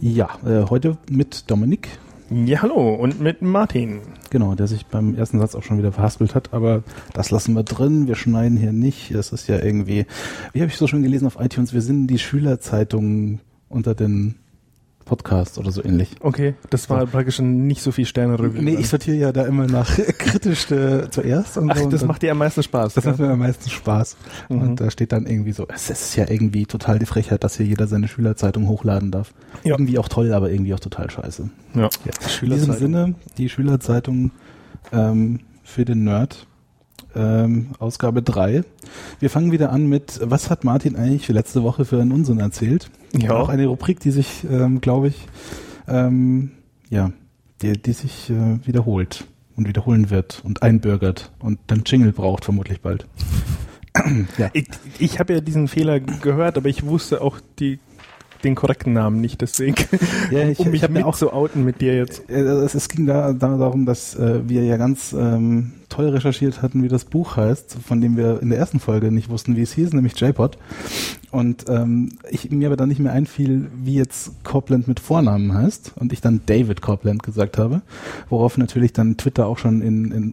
Ja, heute mit Dominik. Ja, hallo, und mit Martin. Genau, der sich beim ersten Satz auch schon wieder verhaspelt hat, aber das lassen wir drin, wir schneiden hier nicht. Das ist ja irgendwie, wie habe ich so schon gelesen auf iTunes, wir sind die Schülerzeitung unter den Podcasts oder so ähnlich. Okay, das war praktisch schon nicht so viel Sterne-Review. Nee, ich sortiere ja da immer nach kritisch zuerst. Und ach, so, das und macht dir am meisten Spaß. Das macht mir am meisten Spaß. Und da steht dann irgendwie so, es ist ja irgendwie total die Frechheit, dass hier jeder seine Schülerzeitung hochladen darf. Ja. Irgendwie auch toll, aber irgendwie auch total scheiße. Ja. In diesem Sinne, die Schülerzeitung für den Nerd, Ausgabe 3. Wir fangen wieder an mit, was hat Martin eigentlich für letzte Woche für einen Unsinn erzählt? Ja. Auch eine Rubrik, die sich, glaube ich, die sich wiederholt und wiederholen wird und einbürgert und dann Jingle braucht vermutlich bald. Ja. Ich habe ja diesen Fehler gehört, aber ich wusste auch den korrekten Namen nicht, deswegen ja, ich mich habe auch so outen mit dir jetzt. Es ging darum, dass wir ja ganz toll recherchiert hatten, wie das Buch heißt, von dem wir in der ersten Folge nicht wussten, wie es hieß, nämlich J-Pod. Und mir aber dann nicht mehr einfiel, wie jetzt Copeland mit Vornamen heißt und ich dann David Copeland gesagt habe, worauf natürlich dann Twitter auch schon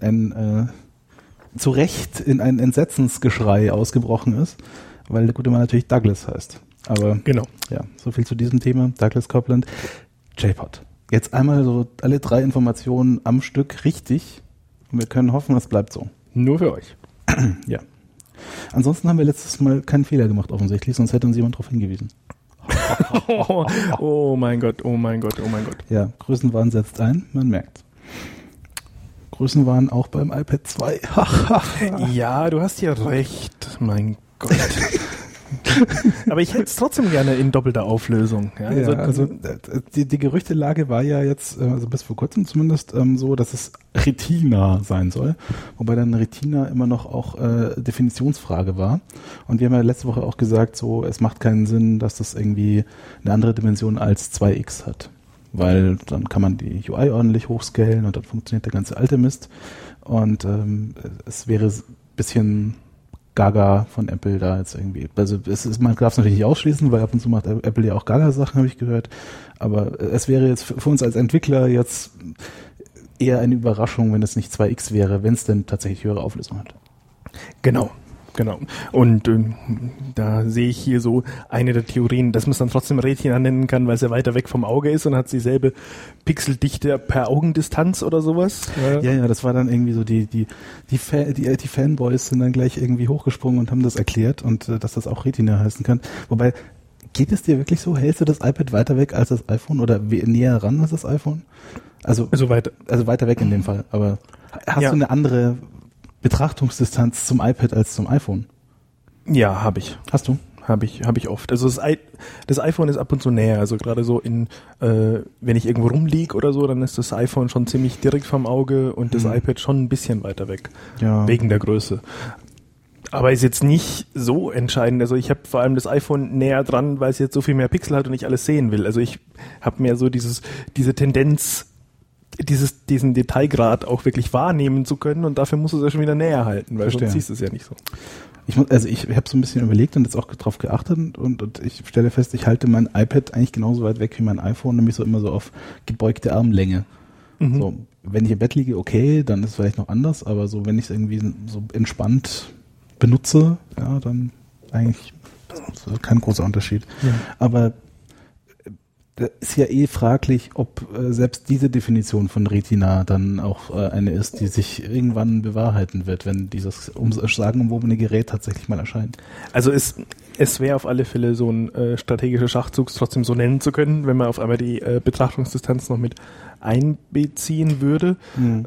zu Recht in ein Entsetzensgeschrei ausgebrochen ist, weil der gute Mann natürlich Douglas heißt. Aber genau. Ja, so viel zu diesem Thema. Douglas Copeland, J-Pod. Jetzt einmal so alle 3 Informationen am Stück richtig. Und wir können hoffen, das bleibt so. Nur für euch. Ja. Ansonsten haben wir letztes Mal keinen Fehler gemacht offensichtlich, sonst hätte uns jemand darauf hingewiesen. Oh mein Gott, oh mein Gott, oh mein Gott. Ja, Größenwahn setzt ein, man merkt. Größenwahn auch beim iPad 2. Ja, du hast ja recht, mein Gott. Aber ich hätte es trotzdem gerne in doppelter Auflösung. Ja, also die Gerüchtelage war ja jetzt, also bis vor kurzem zumindest, so, dass es Retina sein soll. Wobei dann Retina immer noch auch Definitionsfrage war. Und wir haben ja letzte Woche auch gesagt, so, es macht keinen Sinn, dass das irgendwie eine andere Dimension als 2x hat. Weil dann kann man die UI ordentlich hochscalen und dann funktioniert der ganze alte Mist. Und es wäre ein bisschen Gaga von Apple da jetzt irgendwie. Also man darf es natürlich nicht ausschließen, weil ab und zu macht Apple ja auch Gaga-Sachen, habe ich gehört. Aber es wäre jetzt für uns als Entwickler jetzt eher eine Überraschung, wenn es nicht 2x wäre, wenn es denn tatsächlich höhere Auflösung hat. Genau. Und da sehe ich hier so eine der Theorien, dass man es dann trotzdem Retina nennen kann, weil es ja weiter weg vom Auge ist und hat dieselbe Pixeldichte per Augendistanz oder sowas. Ja, das war dann irgendwie so die Fanboys sind dann gleich irgendwie hochgesprungen und haben das erklärt und dass das auch Retina heißen kann. Wobei, geht es dir wirklich so? Hältst du das iPad weiter weg als das iPhone oder näher ran als das iPhone? Also weiter weg in dem Fall. Aber hast du eine andere Betrachtungsdistanz zum iPad als zum iPhone? Ja, habe ich. Hast du? Habe ich oft. Also das iPhone ist ab und zu näher. Also gerade so wenn ich irgendwo rumliege oder so, dann ist das iPhone schon ziemlich direkt vom Auge und das iPad schon ein bisschen weiter weg. Ja. Wegen der Größe. Aber ist jetzt nicht so entscheidend. Also ich habe vor allem das iPhone näher dran, weil es jetzt so viel mehr Pixel hat und ich alles sehen will. Also ich habe mehr so diese Tendenz, diesen Detailgrad auch wirklich wahrnehmen zu können und dafür musst du es ja schon wieder näher halten, weil sonst siehst du es ja nicht so. Ich habe so ein bisschen überlegt und jetzt auch drauf geachtet und ich stelle fest, ich halte mein iPad eigentlich genauso weit weg wie mein iPhone, nämlich so immer so auf gebeugte Armlänge. Mhm. So, wenn ich im Bett liege, okay, dann ist es vielleicht noch anders, aber so, wenn ich es irgendwie so entspannt benutze, ja, dann eigentlich kein großer Unterschied. Ja. Aber ist ja fraglich, ob selbst diese Definition von Retina dann auch eine ist, die sich irgendwann bewahrheiten wird, wenn dieses sagenumwobene Gerät tatsächlich mal erscheint. Also es wäre auf alle Fälle so ein strategischer Schachzug, trotzdem so nennen zu können, wenn man auf einmal die Betrachtungsdistanz noch mit einbeziehen würde.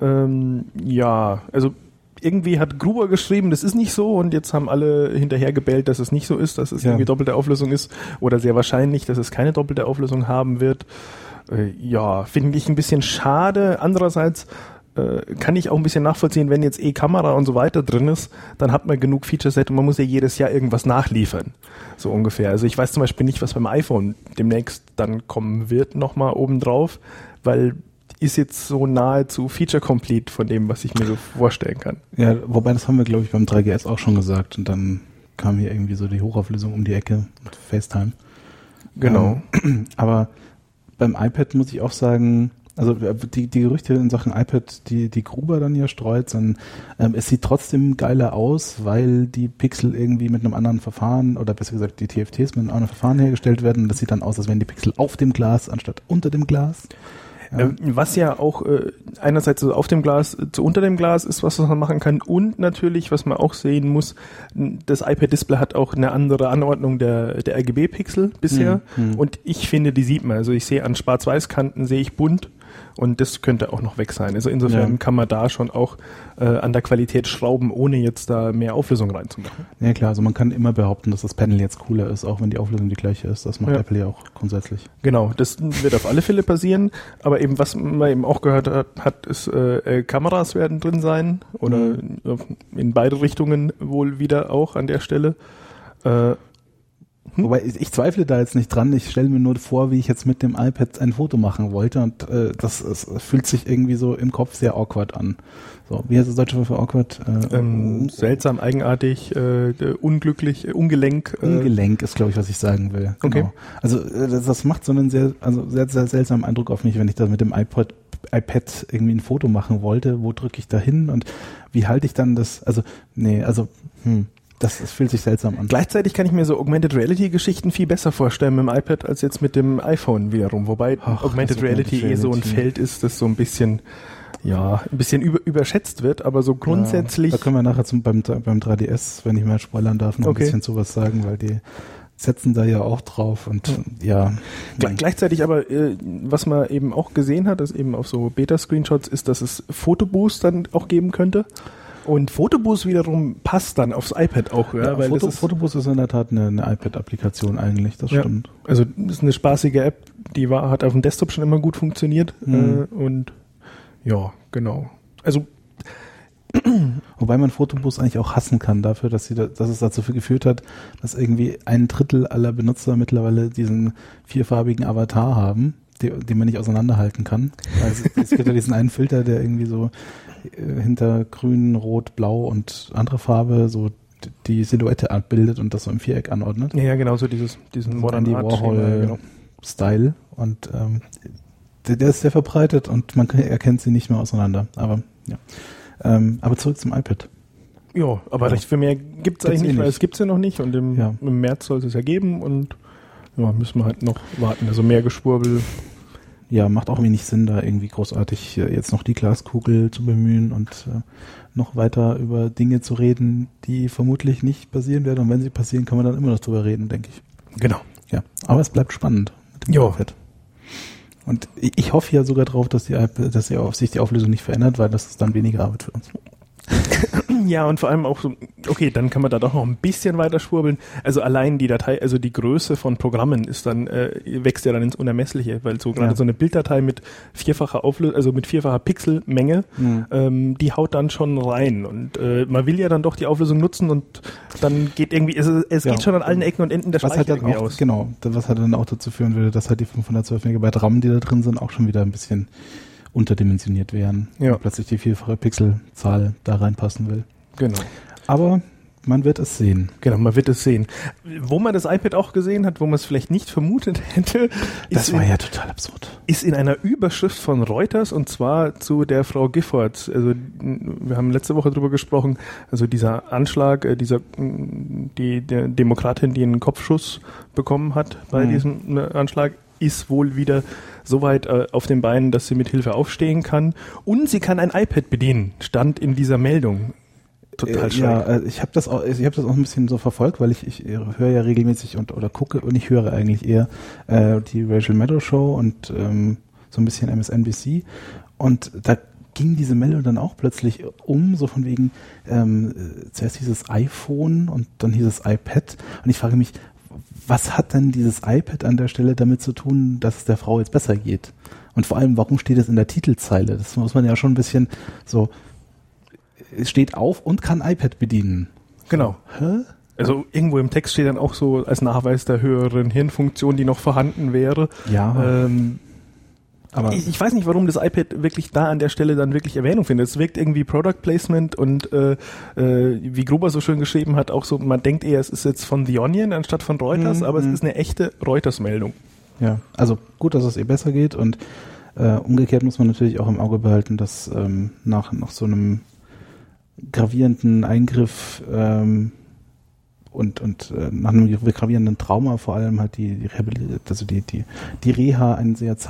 Also irgendwie hat Gruber geschrieben, das ist nicht so und jetzt haben alle hinterher gebellt, dass es nicht so ist, dass es irgendwie doppelte Auflösung ist oder sehr wahrscheinlich, dass es keine doppelte Auflösung haben wird. Finde ich ein bisschen schade. Andererseits kann ich auch ein bisschen nachvollziehen, wenn jetzt Kamera und so weiter drin ist, dann hat man genug Feature-Set und man muss ja jedes Jahr irgendwas nachliefern. So ungefähr. Also ich weiß zum Beispiel nicht, was beim iPhone demnächst dann kommen wird, nochmal obendrauf, weil ist jetzt so nahezu Feature-Complete von dem, was ich mir so vorstellen kann. Ja, wobei das haben wir, glaube ich, beim 3GS auch schon gesagt und dann kam hier irgendwie so die Hochauflösung um die Ecke mit FaceTime. Genau. Aber beim iPad muss ich auch sagen, also die Gerüchte in Sachen iPad, die Gruber dann ja streut, dann, es sieht trotzdem geiler aus, weil die Pixel irgendwie mit einem anderen Verfahren oder besser gesagt die TFTs mit einem anderen Verfahren hergestellt werden. Das sieht dann aus, als wären die Pixel auf dem Glas anstatt unter dem Glas. Ja. Was ja auch einerseits so auf dem Glas zu unter dem Glas ist, was man machen kann, und natürlich, was man auch sehen muss, das iPad-Display hat auch eine andere Anordnung der RGB-Pixel bisher, und ich finde, die sieht man. Also ich sehe an Schwarz-Weiß-Kanten, sehe ich bunt, und das könnte auch noch weg sein. Also insofern kann man da schon auch an der Qualität schrauben, ohne jetzt da mehr Auflösung reinzumachen. Ja klar, also man kann immer behaupten, dass das Panel jetzt cooler ist, auch wenn die Auflösung die gleiche ist. Das macht Apple ja auch grundsätzlich. Genau, das wird auf alle Fälle passieren, aber eben was man eben auch gehört hat, ist Kameras werden drin sein, oder in beide Richtungen wohl wieder auch an der Stelle. Wobei ich zweifle da jetzt nicht dran, ich stelle mir nur vor, wie ich jetzt mit dem iPad ein Foto machen wollte, und das fühlt sich irgendwie so im Kopf sehr awkward an. So, wie heißt das deutsche Wort für awkward? Seltsam, eigenartig, unglücklich, ungelenk. Ungelenk ist, glaube ich, was ich sagen will. Genau. Okay. Also das macht so einen sehr, sehr seltsamen Eindruck auf mich, wenn ich da mit dem iPad irgendwie ein Foto machen wollte. Wo drücke ich da hin und wie halte ich dann das? Das fühlt sich seltsam an. Gleichzeitig kann ich mir so Augmented Reality Geschichten viel besser vorstellen mit dem iPad als jetzt mit dem iPhone wiederum. Wobei Augmented Reality so ein Feld ist, das so ein bisschen überschätzt wird, aber so grundsätzlich. Da können wir nachher beim 3DS, wenn ich mal spoilern darf, noch ein bisschen zu was sagen, weil die setzen da ja auch drauf und Gleichzeitig aber, was man eben auch gesehen hat, ist eben auf so Beta-Screenshots, ist, dass es Photoboost dann auch geben könnte. Und Photoboost wiederum passt dann aufs iPad auch. Ja, weil Photoboost ist in der Tat eine iPad-Applikation eigentlich, das stimmt. Also das ist eine spaßige App, die hat auf dem Desktop schon immer gut funktioniert. Und ja, genau. Also wobei man Photoboost eigentlich auch hassen kann dafür, dass es dazu geführt hat, dass irgendwie 1/3 aller Benutzer mittlerweile diesen 4farbigen Avatar haben, den man nicht auseinanderhalten kann. Also es gibt ja diesen einen Filter, der irgendwie so hinter Grün, Rot, Blau und andere Farbe so die Silhouette abbildet und das so im Viereck anordnet. Ja, genau, so diesen Modern Warhol-Style. Und der ist sehr verbreitet und man erkennt sie nicht mehr auseinander. Aber aber zurück zum iPad. Ja, aber recht viel mehr gibt es eigentlich nicht, weil es gibt es ja noch nicht, und im März soll es ja geben, und müssen wir halt noch warten. Also mehr Geschwurbel. Ja, macht auch wenig Sinn, da irgendwie großartig jetzt noch die Glaskugel zu bemühen und noch weiter über Dinge zu reden, die vermutlich nicht passieren werden. Und wenn sie passieren, kann man dann immer noch drüber reden, denke ich. Genau. Ja, aber es bleibt spannend mit dem iPad. Und ich hoffe ja sogar drauf, dass sich die Auflösung nicht verändert, weil das ist dann weniger Arbeit für uns. Ja, und vor allem auch so, okay, dann kann man da doch noch ein bisschen weiter schwurbeln. Also allein die Datei, also die Größe von Programmen ist dann, wächst ja dann ins Unermessliche, weil so gerade so eine Bilddatei mit vierfacher Auflösung, also mit vierfacher Pixelmenge, die haut dann schon rein. Und man will ja dann doch die Auflösung nutzen, und dann geht irgendwie, es geht schon an allen Ecken und Enden der Speicher irgendwie aus. Genau, was halt dann auch dazu führen würde, dass halt die 512 Megabyte RAM, die da drin sind, auch schon wieder ein bisschen unterdimensioniert wären, und plötzlich die vierfache Pixelzahl da reinpassen will. Genau. Aber man wird es sehen. Genau, man wird es sehen. Wo man das iPad auch gesehen hat, wo man es vielleicht nicht vermutet hätte, das war ja total absurd. Ist in einer Überschrift von Reuters, und zwar zu der Frau Giffords. Also wir haben letzte Woche drüber gesprochen, also dieser Anschlag, die Demokratin, die einen Kopfschuss bekommen hat bei diesem Anschlag, ist wohl wieder so weit auf den Beinen, dass sie mit Hilfe aufstehen kann. Und sie kann ein iPad bedienen, stand in dieser Meldung. Total schräg. Ja, ich habe das auch ein bisschen so verfolgt, weil ich höre ja regelmäßig oder gucke, und ich höre eigentlich eher die Rachel Maddow Show und so ein bisschen MSNBC. Und da ging diese Meldung dann auch plötzlich so von wegen, zuerst hieß es iPhone und dann hieß es iPad. Und ich frage mich, was hat denn dieses iPad an der Stelle damit zu tun, dass es der Frau jetzt besser geht? Und vor allem, warum steht es in der Titelzeile? Das muss man ja schon ein bisschen so, es steht auf und kann iPad bedienen. Genau. Hä? Also irgendwo im Text steht dann auch so als Nachweis der höheren Hirnfunktion, die noch vorhanden wäre. Ja. Aber ich weiß nicht, warum das iPad wirklich da an der Stelle dann wirklich Erwähnung findet. Es wirkt irgendwie Product Placement, und wie Gruber so schön geschrieben hat, auch so, man denkt eher, es ist jetzt von The Onion anstatt von Reuters, aber es ist eine echte Reuters-Meldung. Ja, also gut, dass es ihr besser geht und umgekehrt muss man natürlich auch im Auge behalten, dass nach so einem gravierenden Eingriff und nach einem gravierenden Trauma vor allem halt die Reha ein sehr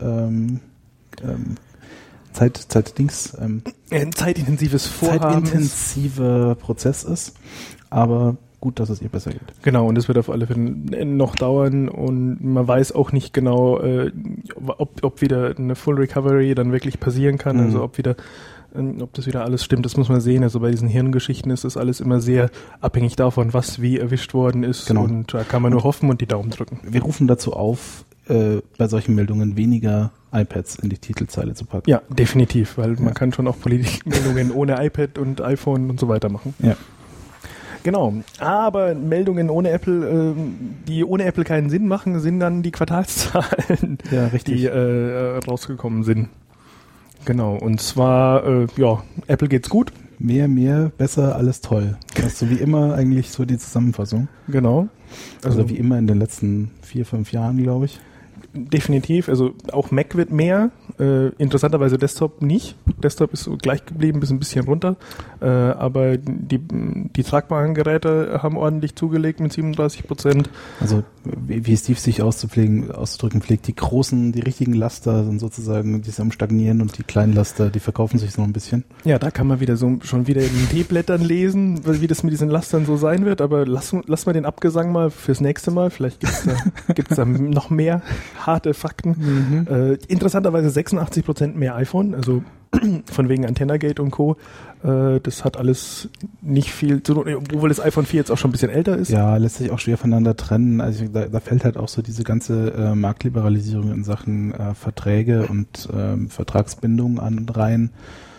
zeitintensives Vorhaben zeitintensiver Prozess ist, aber gut, dass es ihr besser geht. Genau, und es wird auf alle Fälle noch dauern und man weiß auch nicht genau, ob wieder eine Full Recovery dann wirklich passieren kann, also ob das wieder alles stimmt, das muss man sehen. Also bei diesen Hirngeschichten ist das alles immer sehr abhängig davon, was wie erwischt worden ist. Genau. Und da kann man nur hoffen und die Daumen drücken. Wir rufen dazu auf, bei solchen Meldungen weniger iPads in die Titelzeile zu packen. Ja, definitiv, weil man kann schon auch Politikmeldungen ohne iPad und iPhone und so weiter machen. Ja. Genau, aber Meldungen ohne Apple, die ohne Apple keinen Sinn machen, sind dann die Quartalszahlen, die rausgekommen sind. Genau, und zwar, Apple geht's gut. Mehr, besser, alles toll. Das ist so wie immer eigentlich so die Zusammenfassung. Genau. Also wie immer in den letzten 4-5 Jahren, glaube ich. Definitiv, also auch Mac wird mehr, interessanterweise Desktop nicht. Desktop ist so gleich geblieben, bis ein bisschen runter, aber die tragbaren Geräte haben ordentlich zugelegt mit 37%. Also wie Steve sich auszudrücken pflegt, die richtigen Laster sind sozusagen, die sind am Stagnieren und die kleinen Laster, die verkaufen sich so ein bisschen. Ja, da kann man wieder schon wieder in den Teeblättern lesen, wie das mit diesen Lastern so sein wird, aber lass mal den Abgesang mal fürs nächste Mal, vielleicht gibt's da noch mehr harte Fakten. Interessanterweise 86% mehr iPhone, also von wegen Antennagate und Co. Das hat alles nicht viel zu tun, obwohl das iPhone 4 jetzt auch schon ein bisschen älter ist. Ja, lässt sich auch schwer voneinander trennen. Also da fällt halt auch so diese ganze Marktliberalisierung in Sachen Verträge und Vertragsbindungen an und rein.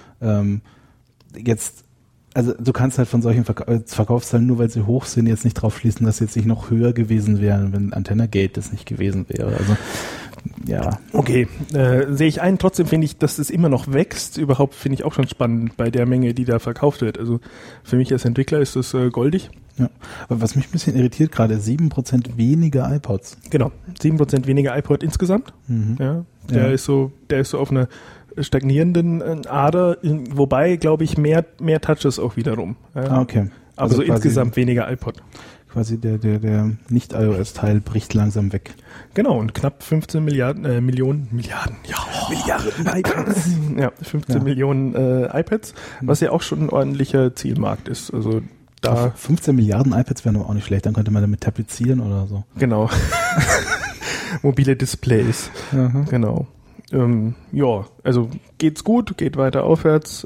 Also du kannst halt von solchen Verkaufszahlen, nur weil sie hoch sind, jetzt nicht drauf schließen, dass sie jetzt nicht noch höher gewesen wären, wenn Antennagate das nicht gewesen wäre. Also ja. Okay, sehe ich ein. Trotzdem finde ich, dass es immer noch wächst. Überhaupt finde ich auch schon spannend bei der Menge, die da verkauft wird. Also für mich als Entwickler ist das goldig. Ja, aber was mich ein bisschen irritiert gerade, 7% weniger iPods. Genau, 7% weniger iPod insgesamt. Ja, der ist so auf einer stagnierenden Ader, wobei, glaube ich, mehr Touches auch wiederum. Ja. Okay. Also so insgesamt weniger iPod. Quasi der Nicht-iOS-Teil bricht langsam weg. Genau, und knapp 15 Millionen iPads. Ja, 15 Millionen iPads, was ja auch schon ein ordentlicher Zielmarkt ist. Also da 15 Milliarden iPads wären aber auch nicht schlecht, dann könnte man damit tapezieren oder so. Genau. Mobile Displays. Aha. Genau. Also geht's gut, geht weiter aufwärts.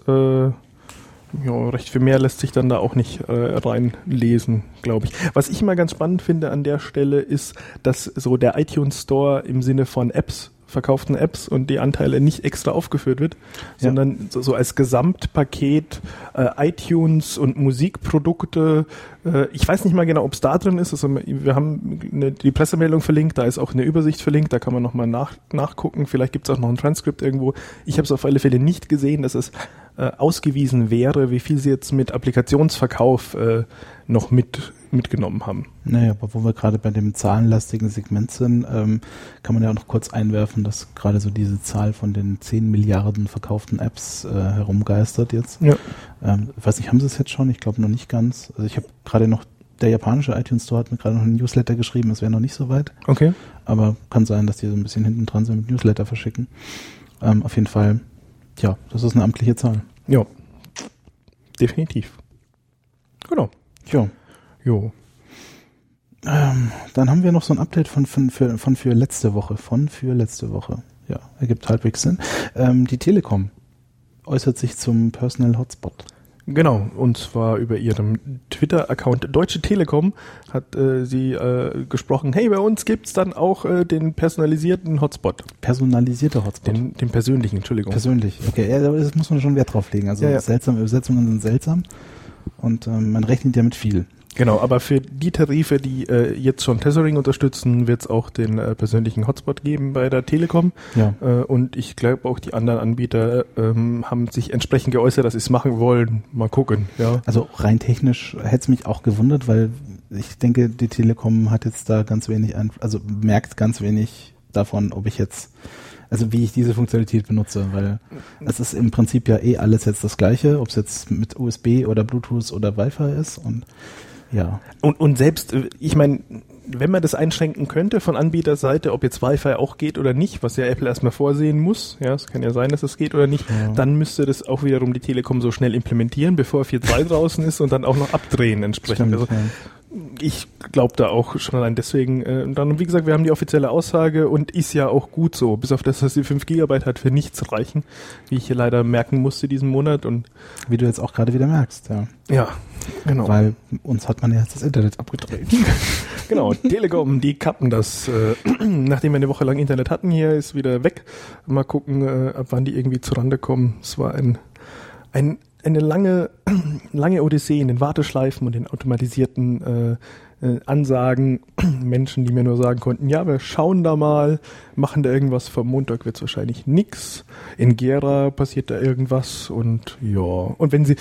Recht viel mehr lässt sich dann da auch nicht reinlesen, glaube ich. Was ich immer ganz spannend finde an der Stelle ist, dass so der iTunes Store im Sinne von Apps, verkauften Apps und die Anteile nicht extra aufgeführt wird, sondern so als Gesamtpaket iTunes und Musikprodukte. Ich weiß nicht mal genau, ob es da drin ist. Also wir haben die Pressemeldung verlinkt, da ist auch eine Übersicht verlinkt, da kann man nochmal nachgucken. Vielleicht gibt es auch noch ein Transkript irgendwo. Ich habe es auf alle Fälle nicht gesehen, dass es ausgewiesen wäre, wie viel sie jetzt mit Applikationsverkauf noch mitgenommen haben. Naja, aber wo wir gerade bei dem zahlenlastigen Segment sind, kann man ja auch noch kurz einwerfen, dass gerade so diese Zahl von den 10 Milliarden verkauften Apps herumgeistert jetzt. Ja. Ich weiß nicht, haben sie es jetzt schon? Ich glaube noch nicht ganz. Also ich habe gerade noch, der japanische iTunes Store hat mir gerade noch einen Newsletter geschrieben, es wäre noch nicht so weit. Okay. Aber kann sein, dass die so ein bisschen hinten dran sind mit Newsletter verschicken. Auf jeden Fall, ja, das ist eine amtliche Zahl. Ja, definitiv. Genau. Ja. Jo. Dann haben wir noch so ein Update von für letzte Woche. Ja, ergibt halbwegs Sinn. Die Telekom äußert sich zum Personal Hotspot. Genau, und zwar über ihrem Twitter-Account Deutsche Telekom hat sie gesprochen, hey, bei uns gibt's dann auch den personalisierten Hotspot. Personalisierter Hotspot? Den persönlichen, Entschuldigung. Persönlich, okay, ja, das muss man schon Wert drauf legen. Also seltsame Übersetzungen sind seltsam und man rechnet ja mit viel. Genau, aber für die Tarife, die jetzt schon Tethering unterstützen, wird es auch den persönlichen Hotspot geben bei der Telekom. Ja. Und ich glaube auch die anderen Anbieter haben sich entsprechend geäußert, dass sie es machen wollen. Mal gucken. Ja. Also rein technisch hätte es mich auch gewundert, weil ich denke, die Telekom hat jetzt da ganz wenig, merkt ganz wenig davon, ob ich jetzt, also wie ich diese Funktionalität benutze, weil es ist im Prinzip ja alles jetzt das Gleiche, ob es jetzt mit USB oder Bluetooth oder Wi-Fi ist und ja. Und selbst, ich meine, wenn man das einschränken könnte von Anbieterseite, ob jetzt Wi-Fi auch geht oder nicht, was ja Apple erstmal vorsehen muss, ja, es kann ja sein, dass es geht oder nicht, dann müsste das auch wiederum die Telekom so schnell implementieren, bevor 4.2 draußen ist und dann auch noch abdrehen entsprechend. Stimmt, also, ich glaube da auch schon allein deswegen. Und dann, wie gesagt, wir haben die offizielle Aussage und ist ja auch gut so. Bis auf das, dass die 5 GB hat, für nichts reichen, wie ich hier leider merken musste diesen Monat. Und wie du jetzt auch gerade wieder merkst, ja. Ja, genau. Weil uns hat man ja jetzt das Internet abgedreht. Genau, Telekom, die kappen das. Nachdem wir eine Woche lang Internet hatten, hier ist wieder weg. Mal gucken, ab wann die irgendwie zurande kommen. Es war eine lange Odyssee in den Warteschleifen und den automatisierten Ansagen. Menschen, die mir nur sagen konnten, ja, wir schauen da mal, machen da irgendwas. Vom Montag wird's wahrscheinlich nix. In Gera passiert da irgendwas und ja. Und wenn Sie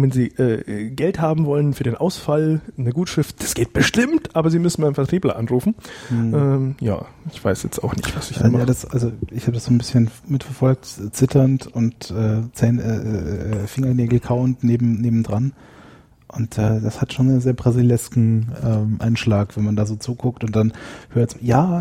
Geld haben wollen für den Ausfall, eine Gutschrift, das geht bestimmt, aber Sie müssen beim Vertriebler anrufen. Ja, ich weiß jetzt auch nicht, was ich da mache. Ja, ich habe das so ein bisschen mitverfolgt, zitternd und Fingernägel kauend nebendran. Und das hat schon einen sehr brasilesken Einschlag, wenn man da so zuguckt und dann hört,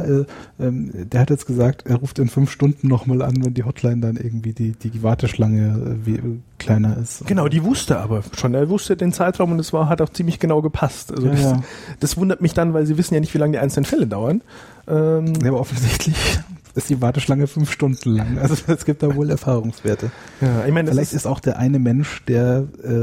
der hat jetzt gesagt, er ruft in 5 Stunden nochmal an, wenn die Hotline dann irgendwie die Warteschlange kleiner ist. Genau, die wusste aber schon, er wusste den Zeitraum und hat auch ziemlich genau gepasst. Also das wundert mich dann, weil sie wissen ja nicht, wie lange die einzelnen Fälle dauern. Ja, aber offensichtlich ist die Warteschlange 5 Stunden lang. Also es gibt da wohl Erfahrungswerte. Ja, ich meine, vielleicht ist auch der eine Mensch, der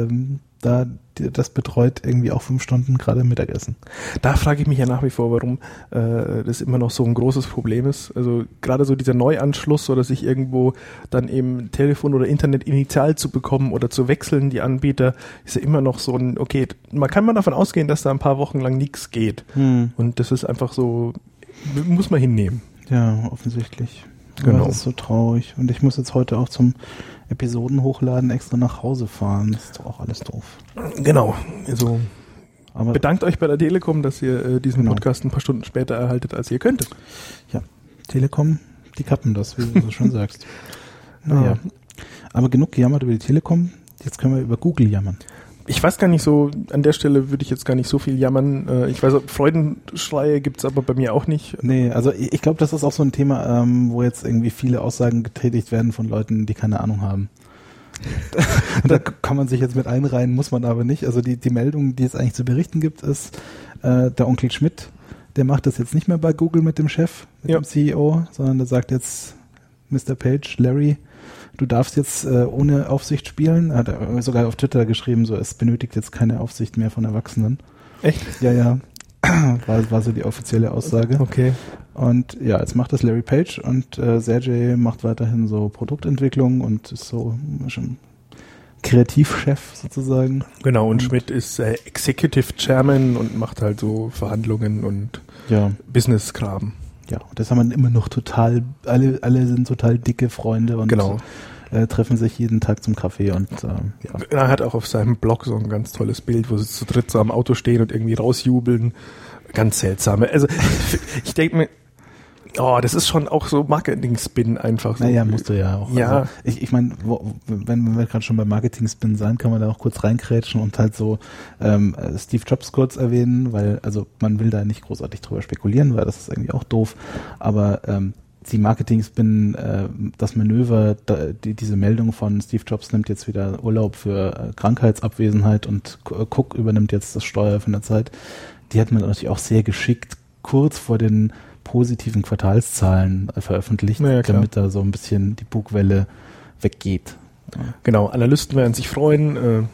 das betreut, irgendwie auch 5 Stunden gerade Mittagessen. Da frage ich mich ja nach wie vor, warum das immer noch so ein großes Problem ist. Also gerade so dieser Neuanschluss oder sich irgendwo dann eben Telefon oder Internet initial zu bekommen oder zu wechseln, die Anbieter, ist ja immer noch so ein, okay, man kann davon ausgehen, dass da ein paar Wochen lang nichts geht. Und das ist einfach so, muss man hinnehmen. Ja, offensichtlich. Genau. Aber das ist so traurig. Und ich muss jetzt heute auch zum Episoden hochladen, extra nach Hause fahren. Das ist doch auch alles doof. Genau. Also aber bedankt euch bei der Telekom, dass ihr diesen Podcast ein paar Stunden später erhaltet, als ihr könntet. Ja, Telekom, die kappen das, wie du so schon sagst. Naja. Aber genug gejammert über die Telekom. Jetzt können wir über Google jammern. Ich weiß gar nicht so, an der Stelle würde ich jetzt gar nicht so viel jammern. Ich weiß, Freudenschreie gibt's aber bei mir auch nicht. Nee, also ich glaube, das ist auch so ein Thema, wo jetzt irgendwie viele Aussagen getätigt werden von Leuten, die keine Ahnung haben. Da kann man sich jetzt mit einreihen, muss man aber nicht. Also die Meldung, die es eigentlich zu berichten gibt, ist, der Onkel Schmidt, der macht das jetzt nicht mehr bei Google mit dem Chef, mit dem CEO, sondern der sagt jetzt, Mr. Page, Larry, du darfst jetzt ohne Aufsicht spielen. Er hat sogar auf Twitter geschrieben, so es benötigt jetzt keine Aufsicht mehr von Erwachsenen. Echt? Ja. War so die offizielle Aussage. Okay. Und ja, jetzt macht das Larry Page und Sergey macht weiterhin so Produktentwicklung und ist so schon Kreativchef sozusagen. Genau, und Schmidt ist Executive Chairman und macht halt so Verhandlungen und Business-Kram. Ja, und das haben wir immer noch total, alle sind total dicke Freunde und treffen sich jeden Tag zum Kaffee und Er hat auch auf seinem Blog so ein ganz tolles Bild, wo sie zu dritt so am Auto stehen und irgendwie rausjubeln. Ganz seltsam. Also ich denke mir, das ist schon auch so Marketing-Spin einfach. So. Naja, musst du ja auch. Ja. Also ich meine, wenn wir gerade schon bei Marketing-Spin sein, kann man da auch kurz reinkrätschen und halt so Steve Jobs kurz erwähnen, weil, also man will da nicht großartig drüber spekulieren, weil das ist irgendwie auch doof, aber die Marketing-Spin, das Manöver, diese Meldung von Steve Jobs nimmt jetzt wieder Urlaub für Krankheitsabwesenheit und Cook übernimmt jetzt das Steuer von der Zeit, die hat man natürlich auch sehr geschickt kurz vor den positiven Quartalszahlen veröffentlicht, damit da so ein bisschen die Bugwelle weggeht. Genau, Analysten werden sich freuen.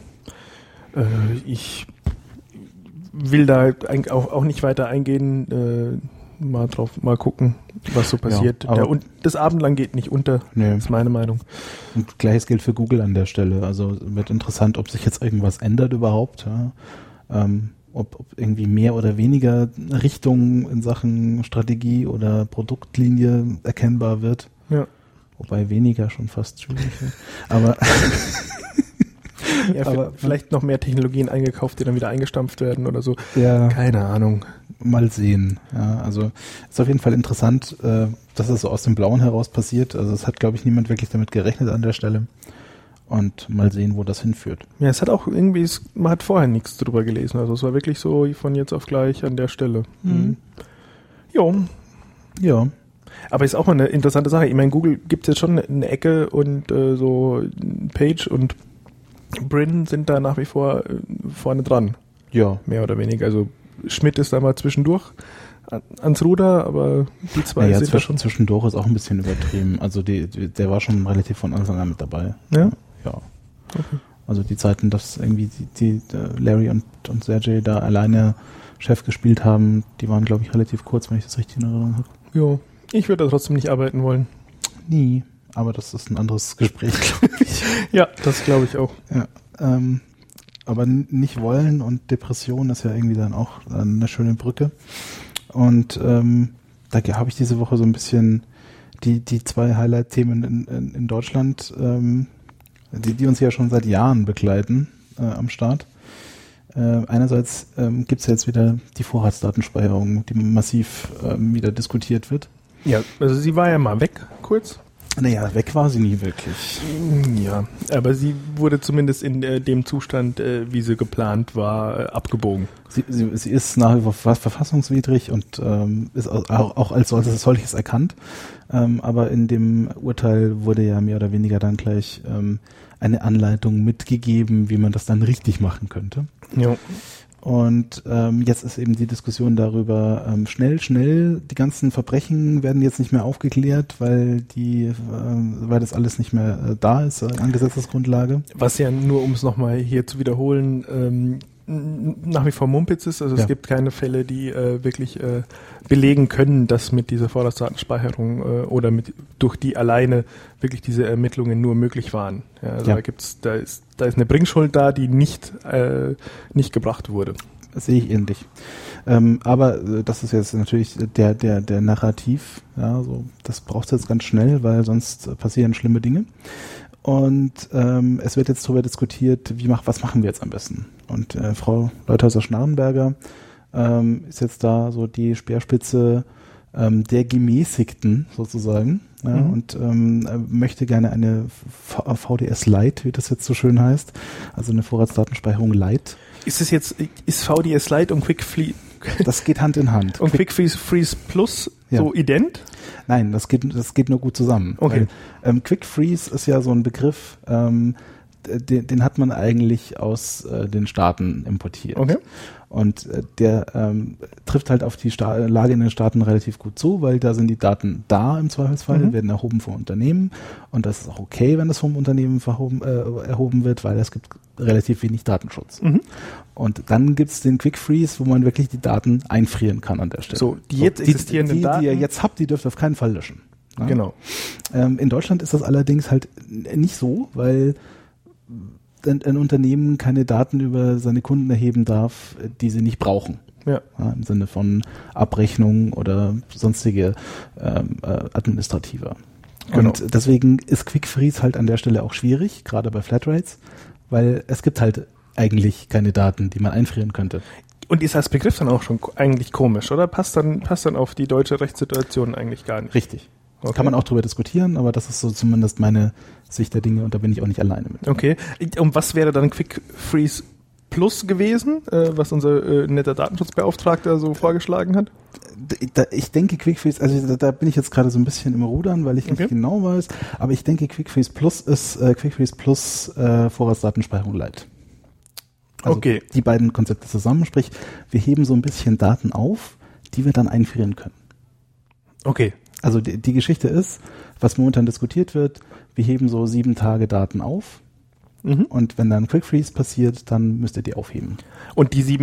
Ich will da auch nicht weiter eingehen. Mal gucken, was so passiert. Ja, und das abendlang geht nicht unter, ist meine Meinung. Und Gleiches gilt für Google an der Stelle. Also wird interessant, ob sich jetzt irgendwas ändert überhaupt. Ja. Ob irgendwie mehr oder weniger Richtung in Sachen Strategie oder Produktlinie erkennbar wird. Ja. Wobei weniger schon fast schwierig wird. Aber Ja, aber vielleicht noch mehr Technologien eingekauft, die dann wieder eingestampft werden oder so. Ja. Keine Ahnung. Mal sehen. Ja, also ist auf jeden Fall interessant, dass es so aus dem Blauen heraus passiert. Also es hat, glaube ich, niemand wirklich damit gerechnet an der Stelle. Und mal sehen, wo das hinführt. Ja, es hat auch irgendwie, man hat vorher nichts drüber gelesen. Also es war wirklich so von jetzt auf gleich an der Stelle. Mhm. Jo. Ja. Aber ist auch mal eine interessante Sache. Ich meine, Google gibt es jetzt schon eine Ecke und so Page und Brin sind da nach wie vor vorne dran. Ja. Mehr oder weniger. Also Schmidt ist da mal zwischendurch ans Ruder, aber die zwei sind da schon. Zwischendurch ist auch ein bisschen übertrieben. Also der war schon relativ von Anfang an mit dabei. Ja? Ja. Okay. Also die Zeiten, dass irgendwie die Larry und Sergey da alleine Chef gespielt haben, die waren, glaube ich, relativ kurz, wenn ich das richtig in Erinnerung habe. Jo. Ich würde da trotzdem nicht arbeiten wollen. Nie. Aber das ist ein anderes Gespräch, glaube ich. Ja, das glaube ich auch. Ja. Aber nicht wollen und Depression ist ja irgendwie dann auch eine schöne Brücke. Und da habe ich diese Woche so ein bisschen die zwei Highlight-Themen in Deutschland, die uns ja schon seit Jahren begleiten am Start. Einerseits gibt es ja jetzt wieder die Vorratsdatenspeicherung, die massiv wieder diskutiert wird. Ja, also sie war ja mal weg, kurz. Naja, weg war sie nie wirklich. Ja, aber sie wurde zumindest in dem Zustand, wie sie geplant war, abgebogen. Sie ist nach wie vor verfassungswidrig und ist auch als solches erkannt. Aber in dem Urteil wurde ja mehr oder weniger dann gleich eine Anleitung mitgegeben, wie man das dann richtig machen könnte. Ja. Und jetzt ist eben die Diskussion darüber, schnell, die ganzen Verbrechen werden jetzt nicht mehr aufgeklärt, weil das alles nicht mehr da ist an Gesetzesgrundlage. Was ja nur, um es nochmal hier zu wiederholen, nach wie vor Mumpitz ist. Also es gibt keine Fälle, die wirklich belegen können, dass mit dieser Vorratsdatenspeicherung oder durch die alleine wirklich diese Ermittlungen nur möglich waren. Ja, also da ist eine Bringschuld da, die nicht gebracht wurde. Das sehe ich ähnlich. Aber das ist jetzt natürlich der Narrativ. Ja, so, das braucht es jetzt ganz schnell, weil sonst passieren schlimme Dinge. Und es wird jetzt darüber diskutiert, was machen wir jetzt am besten? Und Frau Leuthäuser-Schnarrenberger ist jetzt da so die Speerspitze der Gemäßigten sozusagen, und möchte gerne eine VDS Lite, wie das jetzt so schön heißt, also eine Vorratsdatenspeicherung Lite. Ist VDS Lite und Quick Freeze? Das geht Hand in Hand. Und Quick Freeze Plus so ident? Nein, das geht nur gut zusammen. Okay. Weil, Quick Freeze ist ja so ein Begriff, den hat man eigentlich aus den Staaten importiert. Okay. Und der trifft halt auf die Lage in den Staaten relativ gut zu, weil da sind die Daten da im Zweifelsfall, werden erhoben vom Unternehmen. Und das ist auch okay, wenn das vom Unternehmen erhoben wird, weil es gibt relativ wenig Datenschutz. Und dann gibt es den Quick Freeze, wo man wirklich die Daten einfrieren kann an der Stelle. So, die jetzt existierenden Daten, die ihr jetzt habt, die dürft ihr auf keinen Fall löschen. Ja? Genau. In Deutschland ist das allerdings halt nicht so, weil ein Unternehmen keine Daten über seine Kunden erheben darf, die sie nicht brauchen. Ja. Im Sinne von Abrechnung oder sonstige administrativer. Genau. Und deswegen ist Quick Freeze halt an der Stelle auch schwierig, gerade bei Flatrates, weil es gibt halt eigentlich keine Daten, die man einfrieren könnte. Und ist als Begriff dann auch schon eigentlich komisch, oder? Passt dann auf die deutsche Rechtssituation eigentlich gar nicht. Richtig. Okay. Kann man auch drüber diskutieren, aber das ist so zumindest meine Sicht der Dinge und da bin ich auch nicht alleine mit. Okay. Und was wäre dann Quick Freeze Plus gewesen, was unser netter Datenschutzbeauftragter so vorgeschlagen hat? Ich denke Quick Freeze, also da bin ich jetzt gerade so ein bisschen im Rudern, weil ich nicht genau weiß, aber ich denke Quick Freeze Plus ist Quick Freeze Plus Vorratsdatenspeicherung Lite. Also die beiden Konzepte zusammen, sprich wir heben so ein bisschen Daten auf, die wir dann einfrieren können. Okay. Also die Geschichte ist, was momentan diskutiert wird, wir heben so 7 Tage Daten auf und wenn dann Quick Freeze passiert, dann müsst ihr die aufheben. Und die 7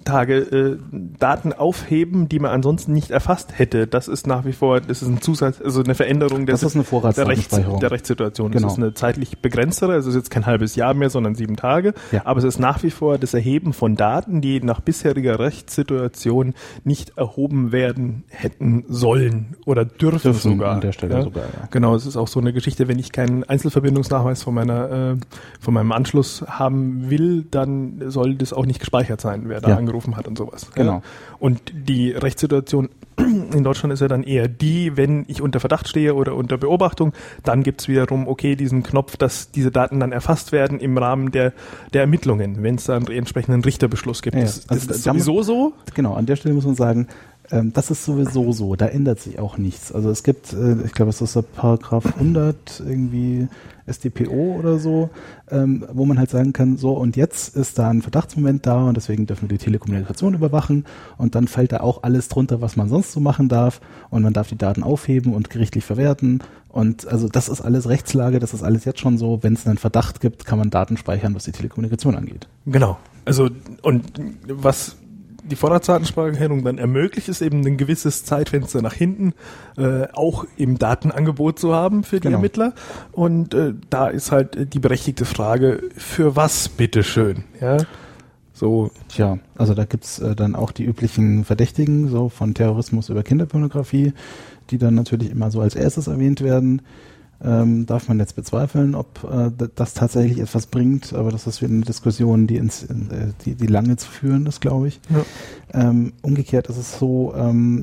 Tage Daten aufheben, die man ansonsten nicht erfasst hätte. Das ist nach wie vor, das ist ein Zusatz, also eine Veränderung das ist eine Vorratsdatenspeicherung. Der Rechtssituation. Genau. Das ist eine zeitlich begrenztere, also es ist jetzt kein halbes Jahr mehr, sondern 7 Tage. Ja. Aber es ist nach wie vor das Erheben von Daten, die nach bisheriger Rechtssituation nicht erhoben werden hätten sollen oder dürfen sogar. An der Stelle sogar, ja. Genau, es ist auch so eine Geschichte, wenn ich keinen Einzelverbindungsnachweis von meinem Anschluss haben will, dann soll das auch nicht gespeichert sein, wer da angerufen hat und sowas. Genau. Ja? Und die Rechtssituation in Deutschland ist ja dann eher die, wenn ich unter Verdacht stehe oder unter Beobachtung, dann gibt's wiederum, diesen Knopf, dass diese Daten dann erfasst werden im Rahmen der Ermittlungen, wenn es dann entsprechenden Richterbeschluss gibt. Ja, das ist sowieso so. Genau, an der Stelle muss man sagen, das ist sowieso so, da ändert sich auch nichts. Also es gibt, ich glaube, es ist der Paragraph 100 irgendwie StPO oder so, wo man halt sagen kann, so und jetzt ist da ein Verdachtsmoment da und deswegen dürfen wir die Telekommunikation überwachen und dann fällt da auch alles drunter, was man sonst so machen darf und man darf die Daten aufheben und gerichtlich verwerten und also das ist alles Rechtslage, das ist alles jetzt schon so, wenn es einen Verdacht gibt, kann man Daten speichern, was die Telekommunikation angeht. Genau, also und was die Vorratsdatenspeicherung dann ermöglicht, ist eben ein gewisses Zeitfenster nach hinten auch im Datenangebot zu haben für die Ermittler. Und da ist halt die berechtigte Frage, für was bitteschön? Ja, so. Tja, also da gibt's dann auch die üblichen Verdächtigen, so von Terrorismus über Kinderpornografie, die dann natürlich immer so als erstes erwähnt werden. Darf man jetzt bezweifeln, ob das tatsächlich etwas bringt, aber das ist wieder eine Diskussion, die lange zu führen ist, glaube ich. Ja. Umgekehrt ist es so,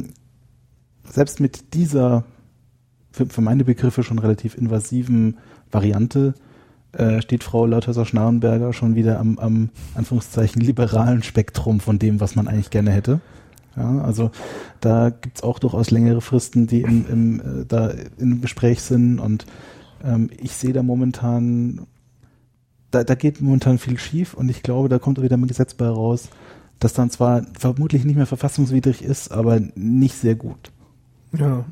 selbst mit dieser für meine Begriffe schon relativ invasiven Variante steht Frau Leutheusser-Schnarrenberger schon wieder am Anführungszeichen liberalen Spektrum von dem, was man eigentlich gerne hätte. Ja, also da gibt's auch durchaus längere Fristen, die im Gespräch sind und ich sehe da momentan, da geht momentan viel schief und ich glaube, da kommt wieder ein Gesetz bei raus, das dann zwar vermutlich nicht mehr verfassungswidrig ist, aber nicht sehr gut. Ja.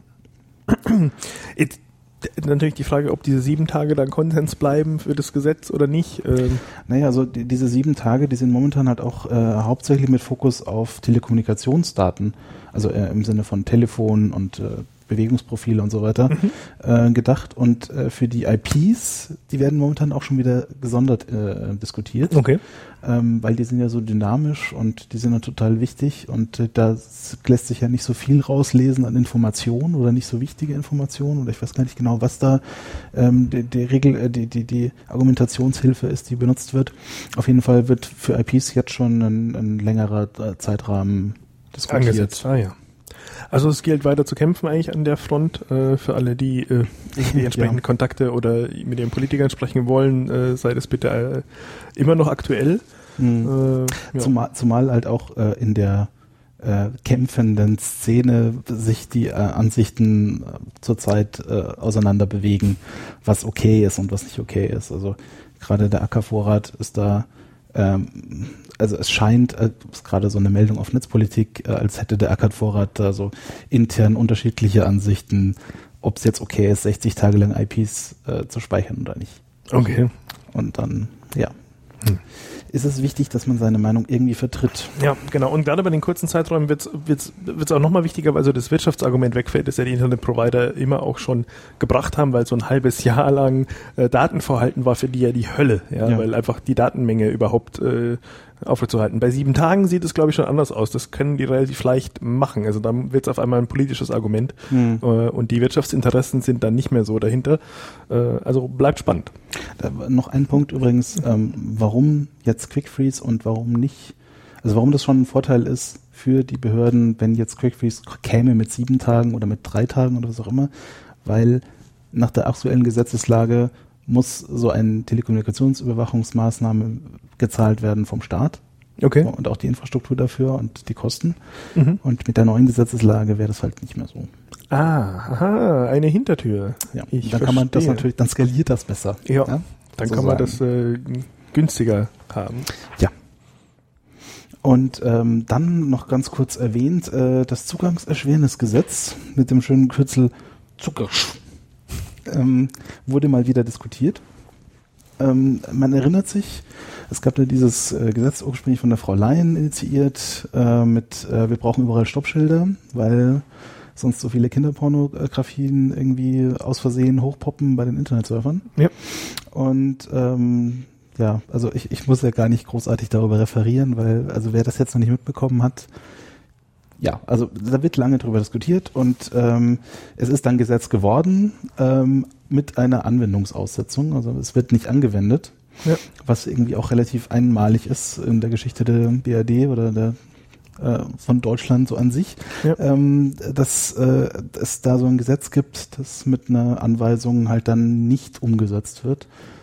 Jetzt natürlich die Frage, ob diese 7 Tage dann Konsens bleiben für das Gesetz oder nicht. Naja, also diese 7 Tage, die sind momentan halt auch hauptsächlich mit Fokus auf Telekommunikationsdaten, also im Sinne von Telefon und Bewegungsprofile und so weiter gedacht. Und für die IPs, die werden momentan auch schon wieder gesondert diskutiert. Okay. Weil die sind ja so dynamisch und die sind ja total wichtig und da lässt sich ja nicht so viel rauslesen an Informationen oder nicht so wichtige Informationen oder ich weiß gar nicht genau, was da die Argumentationshilfe ist, die benutzt wird. Auf jeden Fall wird für IPs jetzt schon ein längerer Zeitrahmen diskutiert. Angesetzt. Ah, ja. Also es gilt weiter zu kämpfen eigentlich an der Front für alle, die irgendwie entsprechende Kontakte oder mit den Politikern sprechen wollen, sei das bitte immer noch aktuell. Ja. Zumal halt auch in der kämpfenden Szene sich die Ansichten zurzeit auseinander bewegen, was okay ist und was nicht okay ist. Also gerade der Ackervorrat ist da also es scheint, ist gerade so eine Meldung auf Netzpolitik, als hätte der Ackervorrat da so intern unterschiedliche Ansichten, ob es jetzt okay ist, 60 Tage lang IPs zu speichern oder nicht. Okay. Und dann, ist es wichtig, dass man seine Meinung irgendwie vertritt. Ja, genau. Und gerade bei den kurzen Zeiträumen wird's auch nochmal wichtiger, weil so das Wirtschaftsargument wegfällt, das ja die Internetprovider immer auch schon gebracht haben, weil so ein halbes Jahr lang Datenvorhalten war für die ja die Hölle, weil einfach die Datenmenge überhaupt aufrechtzuerhalten. Bei 7 Tagen sieht es, glaube ich, schon anders aus. Das können die relativ leicht machen. Also dann wird es auf einmal ein politisches Argument und die Wirtschaftsinteressen sind dann nicht mehr so dahinter. Also bleibt spannend. Noch ein Punkt übrigens, warum jetzt Quick Freeze und warum nicht, also warum das schon ein Vorteil ist für die Behörden, wenn jetzt Quick Freeze käme mit 7 Tagen oder mit 3 Tagen oder was auch immer, weil nach der aktuellen Gesetzeslage muss so eine Telekommunikationsüberwachungsmaßnahme gezahlt werden vom Staat. Okay. Und auch die Infrastruktur dafür und die Kosten. Und mit der neuen Gesetzeslage wäre das halt nicht mehr so. Aha, eine Hintertür. Ja, dann kann man das natürlich, dann skaliert das besser. Ja, dann kann man das günstiger haben. Ja. Und dann noch ganz kurz erwähnt, das Zugangserschwernisgesetz mit dem schönen Kürzel Zuckersch wurde mal wieder diskutiert. Man erinnert sich, Es gab ja dieses Gesetz ursprünglich von der Frau Leyen initiiert wir brauchen überall Stoppschilder, weil sonst so viele Kinderpornografien irgendwie aus Versehen hochpoppen bei den Internetsurfern. Ja. Und also ich muss ja gar nicht großartig darüber referieren, weil, also wer das jetzt noch nicht mitbekommen hat, ja, also da wird lange drüber diskutiert und es ist dann Gesetz geworden mit einer Anwendungsaussetzung, also es wird nicht angewendet, was irgendwie auch relativ einmalig ist in der Geschichte der BRD oder von Deutschland so an sich, dass es da so ein Gesetz gibt, das mit einer Anweisung halt dann nicht umgesetzt wird.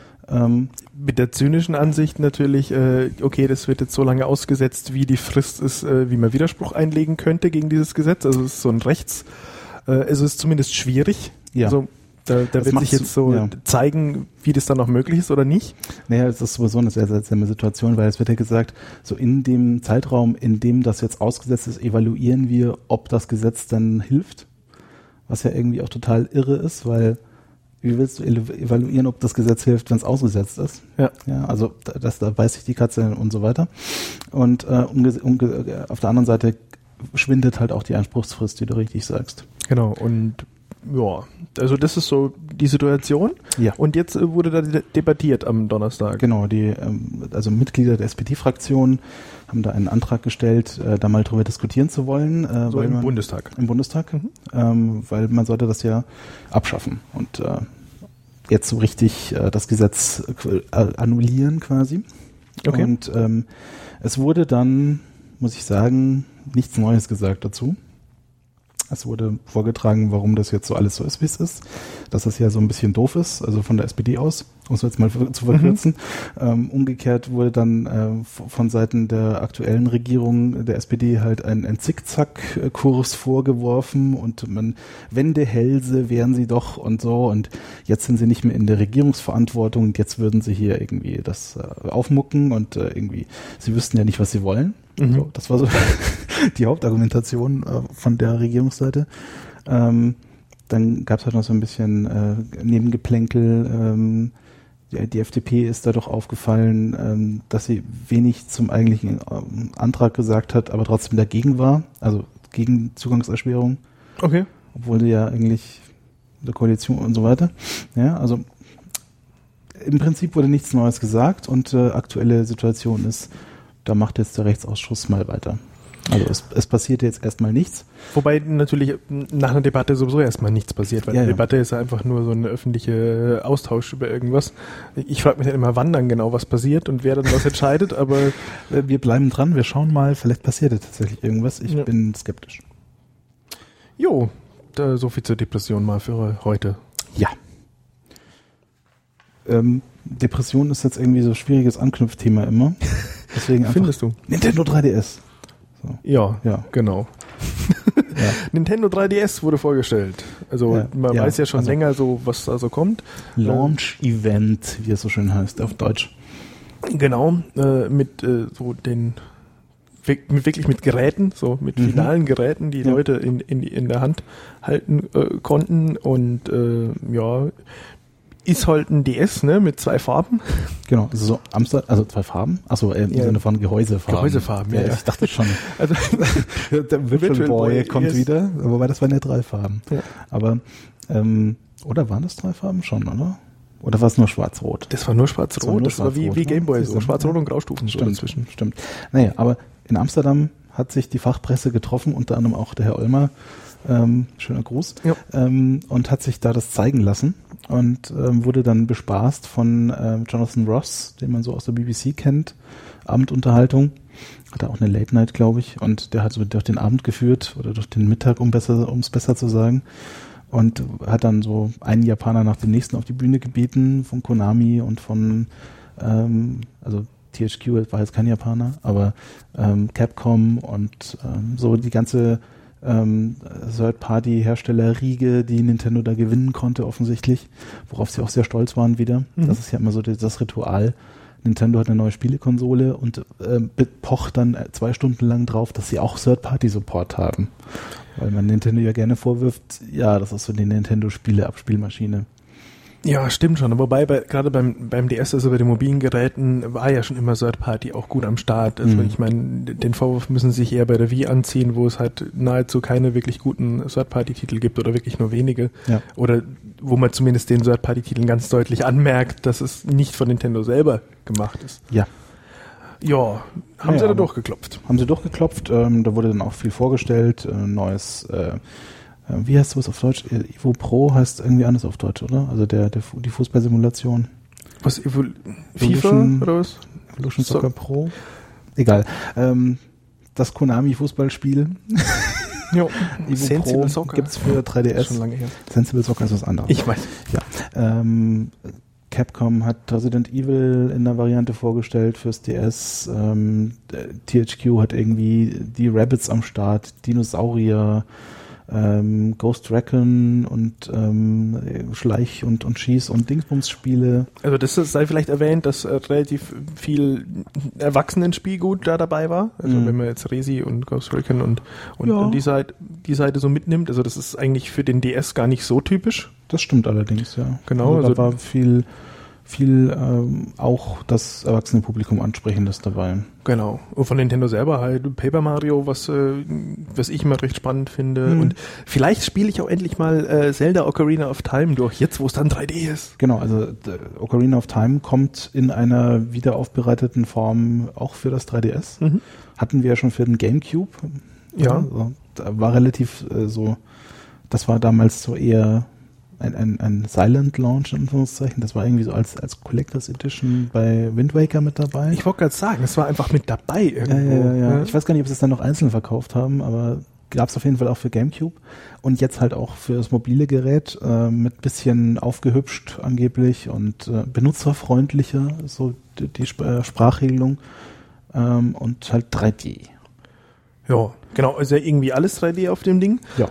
Mit der zynischen Ansicht natürlich, okay, das wird jetzt so lange ausgesetzt, wie die Frist ist, wie man Widerspruch einlegen könnte gegen dieses Gesetz. Also es ist so ein es ist zumindest schwierig. Ja. Also da wird sich jetzt so zeigen, wie das dann noch möglich ist oder nicht. Naja, es ist sowieso eine sehr seltsame Situation, weil es wird ja gesagt, so in dem Zeitraum, in dem das jetzt ausgesetzt ist, evaluieren wir, ob das Gesetz dann hilft. Was ja irgendwie auch total irre ist, weil wie willst du evaluieren, ob das Gesetz hilft, wenn es ausgesetzt ist? Ja. Also da beißt sich die Katze und so weiter. Und auf der anderen Seite schwindet halt auch die Anspruchsfrist, die du richtig sagst. Genau, und ja, also das ist so die Situation. Ja. Und jetzt wurde da debattiert am Donnerstag. Genau, also Mitglieder der SPD-Fraktion haben da einen Antrag gestellt, da mal drüber diskutieren zu wollen. So im Bundestag. Im Bundestag, weil man sollte das ja abschaffen und jetzt so richtig das Gesetz annullieren quasi. Okay. Und es wurde dann, muss ich sagen, nichts Neues gesagt dazu. Es wurde vorgetragen, warum das jetzt so alles so ist, wie es ist. Dass das ja so ein bisschen doof ist, also von der SPD aus, um es jetzt mal zu verkürzen. Umgekehrt wurde dann von Seiten der aktuellen Regierung der SPD halt ein Zickzack-Kurs vorgeworfen und Wendehälse wären sie doch und so. Und jetzt sind sie nicht mehr in der Regierungsverantwortung und jetzt würden sie hier irgendwie das aufmucken und irgendwie, sie wüssten ja nicht, was sie wollen. So, das war so die Hauptargumentation von der Regierungsseite. Dann gab es halt noch so ein bisschen Nebengeplänkel. Die FDP ist dadurch aufgefallen, dass sie wenig zum eigentlichen Antrag gesagt hat, aber trotzdem dagegen war, also gegen Zugangserschwerung. Okay. Obwohl sie ja eigentlich in der Koalition und so weiter. Ja, also im Prinzip wurde nichts Neues gesagt und aktuelle Situation ist, da macht jetzt der Rechtsausschuss mal weiter. Also es passiert jetzt erstmal nichts. Wobei natürlich nach einer Debatte sowieso erstmal nichts passiert, weil eine Debatte ist einfach nur so eine öffentliche Austausch über irgendwas. Ich frage mich dann immer, wann dann genau was passiert und wer dann was entscheidet, aber wir bleiben dran, wir schauen mal, vielleicht passiert ja tatsächlich irgendwas. Ich bin skeptisch. Jo, so viel zur Depression mal für heute. Ja. Depression ist jetzt irgendwie so ein schwieriges Anknüpfthema immer. Deswegen findest du? Nintendo 3DS. So. Ja, genau. Ja. Nintendo 3DS wurde vorgestellt. Also man weiß ja schon länger so, was da so kommt. Launch-Event, wie es so schön heißt, auf Deutsch. Genau, mit mit Geräten, so mit finalen Geräten, die Leute in der Hand halten konnten und ist halt ein DS, ne, mit 2 Farben. Genau, also so 2 Farben? Achso, im Sinne von Gehäusefarben. Gehäusefarben, ja. Ich dachte schon. Also der Virtual Boy kommt wieder, wobei das waren ja 3 Farben. Ja. Aber, oder waren das 3 Farben schon, oder? Oder war es nur schwarz-rot? Das war nur schwarz-rot, das war wie Gameboy, so schwarz-rot und Graustufen. Stimmt. Naja, aber in Amsterdam hat sich die Fachpresse getroffen, unter anderem auch der Herr Ollmer, schöner Gruß, und hat sich da das zeigen lassen und wurde dann bespaßt von Jonathan Ross, den man so aus der BBC kennt, Abendunterhaltung, hat er auch eine Late Night, glaube ich, und der hat so durch den Abend geführt oder durch den Mittag, um es besser zu sagen, und hat dann so einen Japaner nach dem nächsten auf die Bühne gebeten, von Konami und von also THQ war jetzt kein Japaner, aber Capcom und so die ganze Third-Party-Hersteller-Riege, die Nintendo da gewinnen konnte offensichtlich, worauf sie auch sehr stolz waren wieder. Das ist ja immer so das Ritual. Nintendo hat eine neue Spielekonsole und pocht dann 2 Stunden lang drauf, dass sie auch Third-Party-Support haben. Weil man Nintendo ja gerne vorwirft, ja, das ist so die Nintendo-Spiele-Abspielmaschine. Ja, stimmt schon. Wobei gerade beim DS, also bei den mobilen Geräten, war ja schon immer Third Party auch gut am Start. Also ich meine, den Vorwurf müssen sich eher bei der Wii anziehen, wo es halt nahezu keine wirklich guten Third Party Titel gibt oder wirklich nur wenige. Ja. Oder wo man zumindest den Third Party Titeln ganz deutlich anmerkt, dass es nicht von Nintendo selber gemacht ist. Ja. Ja, haben sie da durchgeklopft. Haben sie durchgeklopft. Da wurde dann auch viel vorgestellt. Neues, wie heißt sowas auf Deutsch? Evo Pro heißt irgendwie anders auf Deutsch, oder? Also die Fußballsimulation. Was, FIFA oder was? Evolution Soccer Pro. Egal. Das Konami-Fußballspiel. Jo. Evo Sensible Pro Soccer. Gibt's für 3DS. Schon lange her. Sensible Soccer ist was anderes. Ich weiß. Ja. Capcom hat Resident Evil in der Variante vorgestellt fürs DS. THQ hat irgendwie die Rabbits am Start, Dinosaurier, Ghost Recon und Schleich- und Schieß- und Dingsbums-Spiele. Also das sei vielleicht erwähnt, dass relativ viel Erwachsenenspielgut da dabei war. Also wenn man jetzt Resi und Ghost Recon und die Seite so mitnimmt, also das ist eigentlich für den DS gar nicht so typisch. Das stimmt allerdings, ja. Genau. Also da war viel auch das erwachsene Publikum ansprechendes dabei. Genau. Und von Nintendo selber halt Paper Mario, was ich immer recht spannend finde. Und vielleicht spiele ich auch endlich mal Zelda Ocarina of Time durch, jetzt wo es dann 3D ist. Genau, also Ocarina of Time kommt in einer wiederaufbereiteten Form auch für das 3DS. Hatten wir ja schon für den GameCube. Ja. Also, da war relativ das war damals so eher ein Silent Launch, in Anführungszeichen. Das war irgendwie so als Collectors Edition bei Wind Waker mit dabei. Ich wollte gerade sagen, es war einfach mit dabei irgendwo. Ja. Ich weiß gar nicht, ob sie es dann noch einzeln verkauft haben, aber gab es auf jeden Fall auch für GameCube und jetzt halt auch für das mobile Gerät mit bisschen aufgehübscht angeblich und benutzerfreundlicher, so die Sprachregelung und halt 3D. Ja, genau, ist ja irgendwie alles 3D auf dem Ding. Ja.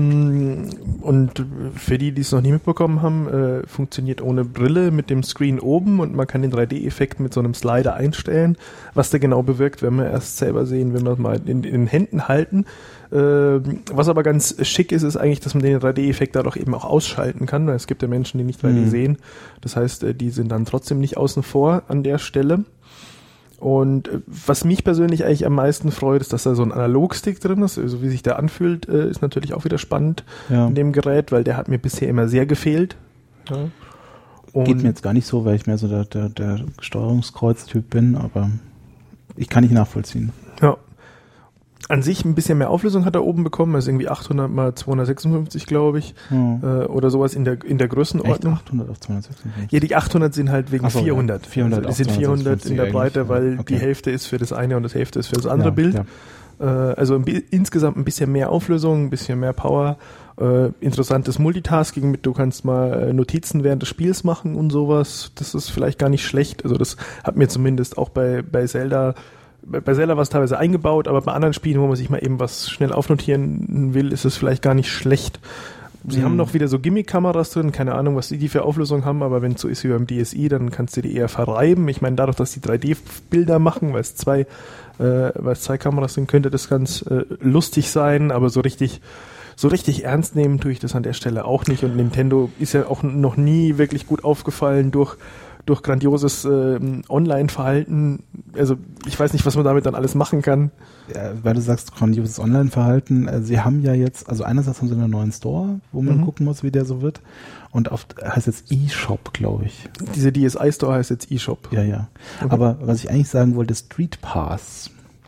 Und für die es noch nie mitbekommen haben, funktioniert ohne Brille mit dem Screen oben und man kann den 3D-Effekt mit so einem Slider einstellen, was der genau bewirkt, werden wir erst selber sehen, wenn wir es mal in den Händen halten. Was aber ganz schick ist eigentlich, dass man den 3D-Effekt dadurch eben auch ausschalten kann, weil es gibt ja Menschen, die nicht 3D sehen. Das heißt, die sind dann trotzdem nicht außen vor an der Stelle. Und was mich persönlich eigentlich am meisten freut, ist, dass da so ein Analogstick drin ist. Also wie sich der anfühlt, ist natürlich auch wieder spannend in dem Gerät, weil der hat mir bisher immer sehr gefehlt. Ja. Geht mir jetzt gar nicht so, weil ich mehr so der Steuerungskreuz-Typ bin, aber ich kann nicht nachvollziehen. Ja. An sich ein bisschen mehr Auflösung hat er oben bekommen, also irgendwie 800 mal 256, glaube ich, oder sowas in der Größenordnung. Echt? 800 auf 256? Ja, die 800 sind halt wegen 400. 400 also die sind 400 in der Breite, weil die Hälfte ist für das eine und das Hälfte ist für das andere Bild. Ja. Also insgesamt ein bisschen mehr Auflösung, ein bisschen mehr Power, interessantes Multitasking mit, du kannst mal Notizen während des Spiels machen und sowas. Das ist vielleicht gar nicht schlecht. Also das hat mir zumindest auch bei Zelda war es teilweise eingebaut, aber bei anderen Spielen, wo man sich mal eben was schnell aufnotieren will, ist es vielleicht gar nicht schlecht. Sie haben noch wieder so Gimmick-Kameras drin, keine Ahnung, was die für Auflösung haben, aber wenn es so ist wie beim DSi, dann kannst du die eher verreiben. Ich meine, dadurch, dass die 3D-Bilder machen, weil es zwei Kameras sind, könnte das ganz lustig sein, aber so richtig ernst nehmen tue ich das an der Stelle auch nicht. Und Nintendo ist ja auch noch nie wirklich gut aufgefallen durch grandioses Online-Verhalten. Also ich weiß nicht, was man damit dann alles machen kann. Ja, weil du sagst, grandioses Online-Verhalten. Sie haben ja jetzt, also einerseits haben sie einen neuen Store, wo man gucken muss, wie der so wird. Und heißt jetzt eShop, glaube ich. Diese DSi-Store heißt jetzt eShop. Ja. Okay. Aber was ich eigentlich sagen wollte, Street Pass.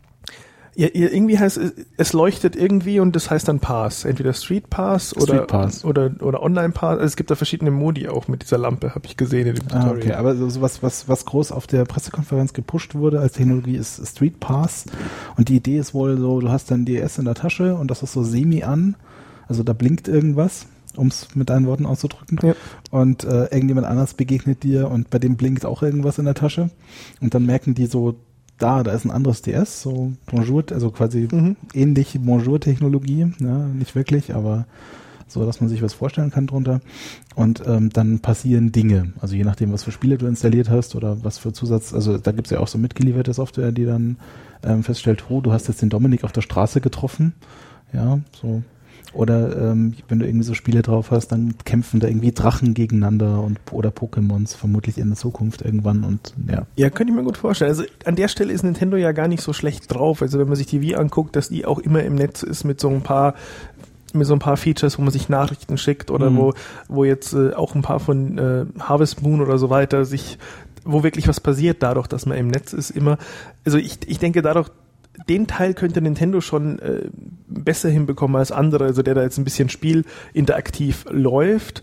Ja, irgendwie heißt es leuchtet irgendwie und das heißt dann Pass. Entweder Street Pass oder Online Pass. Also es gibt da verschiedene Modi auch mit dieser Lampe, habe ich gesehen in dem Tutorial. Okay, aber so was groß auf der Pressekonferenz gepusht wurde als Technologie ist Street Pass. Und die Idee ist wohl so, du hast dein DS in der Tasche und das ist so semi an. Also da blinkt irgendwas, um es mit deinen Worten auszudrücken. Ja. Und irgendjemand anders begegnet dir und bei dem blinkt auch irgendwas in der Tasche. Und dann merken die so, da ist ein anderes DS, so Bonjour, also quasi ähnlich Bonjour-Technologie, ja, nicht wirklich, aber so, dass man sich was vorstellen kann drunter. Und dann passieren Dinge, also je nachdem, was für Spiele du installiert hast oder was für Zusatz, also da gibt's ja auch so mitgelieferte Software, die dann feststellt, du hast jetzt den Dominik auf der Straße getroffen, ja, so. Oder wenn du irgendwie so Spiele drauf hast, dann kämpfen da irgendwie Drachen gegeneinander oder Pokémons vermutlich in der Zukunft irgendwann und ja. Ja, könnte ich mir gut vorstellen. Also an der Stelle ist Nintendo ja gar nicht so schlecht drauf. Also wenn man sich die Wii anguckt, dass die auch immer im Netz ist mit so ein paar Features, wo man sich Nachrichten schickt oder wo jetzt auch ein paar von Harvest Moon oder so weiter wo wirklich was passiert dadurch, dass man im Netz ist immer. Also ich denke dadurch, den Teil könnte Nintendo schon besser hinbekommen als andere, also der da jetzt ein bisschen Spiel interaktiv läuft.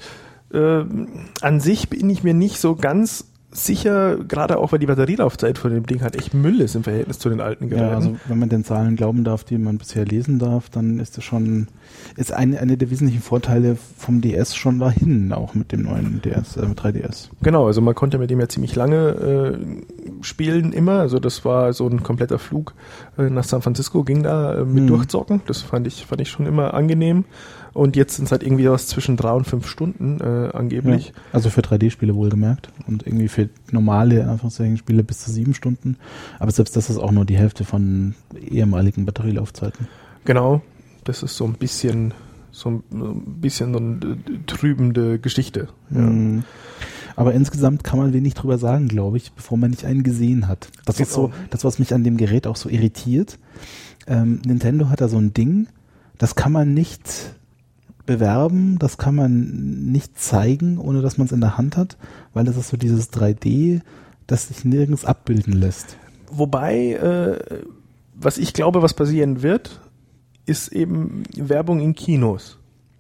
An sich bin ich mir nicht so ganz sicher, gerade auch, weil die Batterielaufzeit von dem Ding halt echt Müll ist im Verhältnis zu den alten Geräten. Ja, also wenn man den Zahlen glauben darf, die man bisher lesen darf, dann ist das schon, ist eine der wesentlichen Vorteile vom DS schon dahin, auch mit dem neuen 3DS. Genau, also man konnte mit dem ja ziemlich lange spielen immer, also das war so ein kompletter Flug nach San Francisco, ging da mit durchzocken, das fand ich schon immer angenehm. Und jetzt sind es halt irgendwie was zwischen 3 und 5 Stunden angeblich. Ja, also für 3D-Spiele wohlgemerkt und irgendwie für normale Spiele bis zu 7 Stunden. Aber selbst das ist auch nur die Hälfte von ehemaligen Batterielaufzeiten. Genau, das ist so ein bisschen so eine trübende Geschichte. Ja. Aber insgesamt kann man wenig drüber sagen, glaube ich, bevor man nicht einen gesehen hat. Das ist so, das, was mich an dem Gerät auch so irritiert. Nintendo hat da so ein Ding, das kann man nicht bewerben, das kann man nicht zeigen, ohne dass man es in der Hand hat, weil das ist so dieses 3D, das sich nirgends abbilden lässt. Wobei, was ich glaube, was passieren wird, ist eben Werbung in Kinos.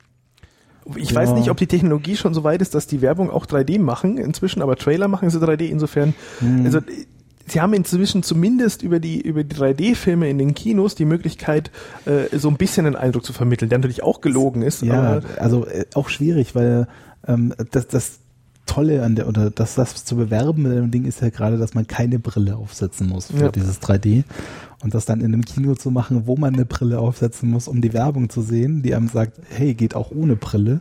Ich weiß nicht, ob die Technologie schon so weit ist, dass die Werbung auch 3D machen inzwischen, aber Trailer machen sie 3D insofern. Also sie haben inzwischen zumindest über die 3D-Filme in den Kinos die Möglichkeit, so ein bisschen einen Eindruck zu vermitteln, der natürlich auch gelogen ist. Ja, aber also auch schwierig, weil das Tolle an das zu bewerben mit dem Ding ist ja gerade, dass man keine Brille aufsetzen muss für dieses 3D. Und das dann in einem Kino zu machen, wo man eine Brille aufsetzen muss, um die Werbung zu sehen, die einem sagt, hey, geht auch ohne Brille.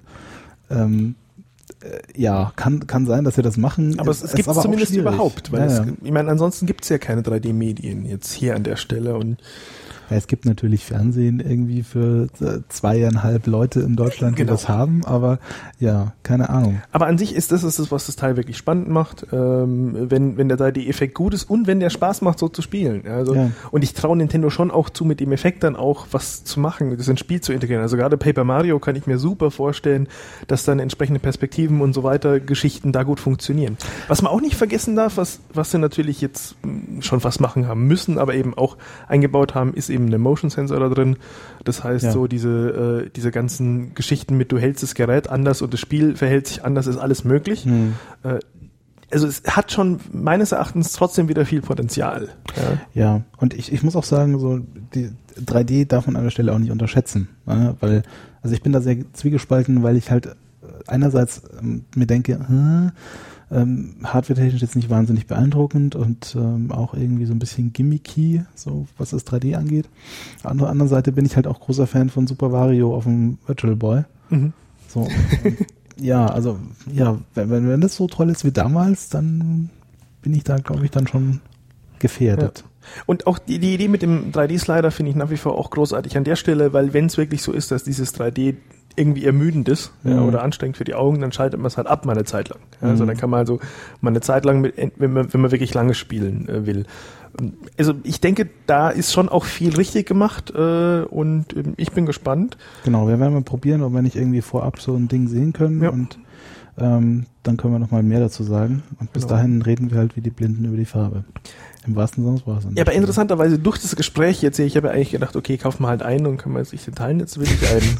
Ja, kann sein, dass wir das machen. Aber es gibt es zumindest überhaupt, weil ich meine, ansonsten gibt es ja keine 3D-Medien jetzt hier an der Stelle und ja, es gibt natürlich Fernsehen irgendwie für 2,5 Leute in Deutschland, die das haben, aber ja, keine Ahnung. Aber an sich ist das, was das Teil wirklich spannend macht, wenn der 3D-Effekt gut ist und wenn der Spaß macht, so zu spielen. Also, und ich traue Nintendo schon auch zu, mit dem Effekt dann auch was zu machen, das ins Spiel zu integrieren. Also gerade Paper Mario kann ich mir super vorstellen, dass dann entsprechende Perspektiven und so weiter Geschichten da gut funktionieren. Was man auch nicht vergessen darf, was sie natürlich jetzt schon was machen haben müssen, aber eben auch eingebaut haben, ist eben eine Motion Sensor da drin. Das heißt, so diese ganzen Geschichten mit, du hältst das Gerät anders und das Spiel verhält sich anders, ist alles möglich. Also es hat schon meines Erachtens trotzdem wieder viel Potenzial. Ja, und ich muss auch sagen, so die 3D darf man an der Stelle auch nicht unterschätzen. Weil, also ich bin da sehr zwiegespalten, weil ich halt einerseits mir denke, hardware-technisch jetzt nicht wahnsinnig beeindruckend und auch irgendwie so ein bisschen gimmicky, so was das 3D angeht. Auf der anderen Seite bin ich halt auch großer Fan von Super Mario auf dem Virtual Boy. So, ja, also ja, wenn das so toll ist wie damals, dann bin ich da, glaube ich, dann schon gefährdet. Ja. Und auch die Idee mit dem 3D-Slider finde ich nach wie vor auch großartig an der Stelle, weil wenn es wirklich so ist, dass dieses 3D irgendwie ermüdend ist oder anstrengend für die Augen, dann schaltet man es halt ab mal eine Zeit lang. Also dann kann man also mal eine Zeit lang, wenn man wirklich lange spielen will. Also ich denke, da ist schon auch viel richtig gemacht und ich bin gespannt. Genau, wir werden mal probieren, ob wir nicht irgendwie vorab so ein Ding sehen können und dann können wir noch mal mehr dazu sagen. Und bis dahin reden wir halt wie die Blinden über die Farbe. Im wahrsten Sinne des Wortes. Ja, aber interessanterweise durch das Gespräch jetzt, ich habe ja eigentlich gedacht, okay, kaufen wir halt einen und können wir sich den teilen, jetzt will ich einen.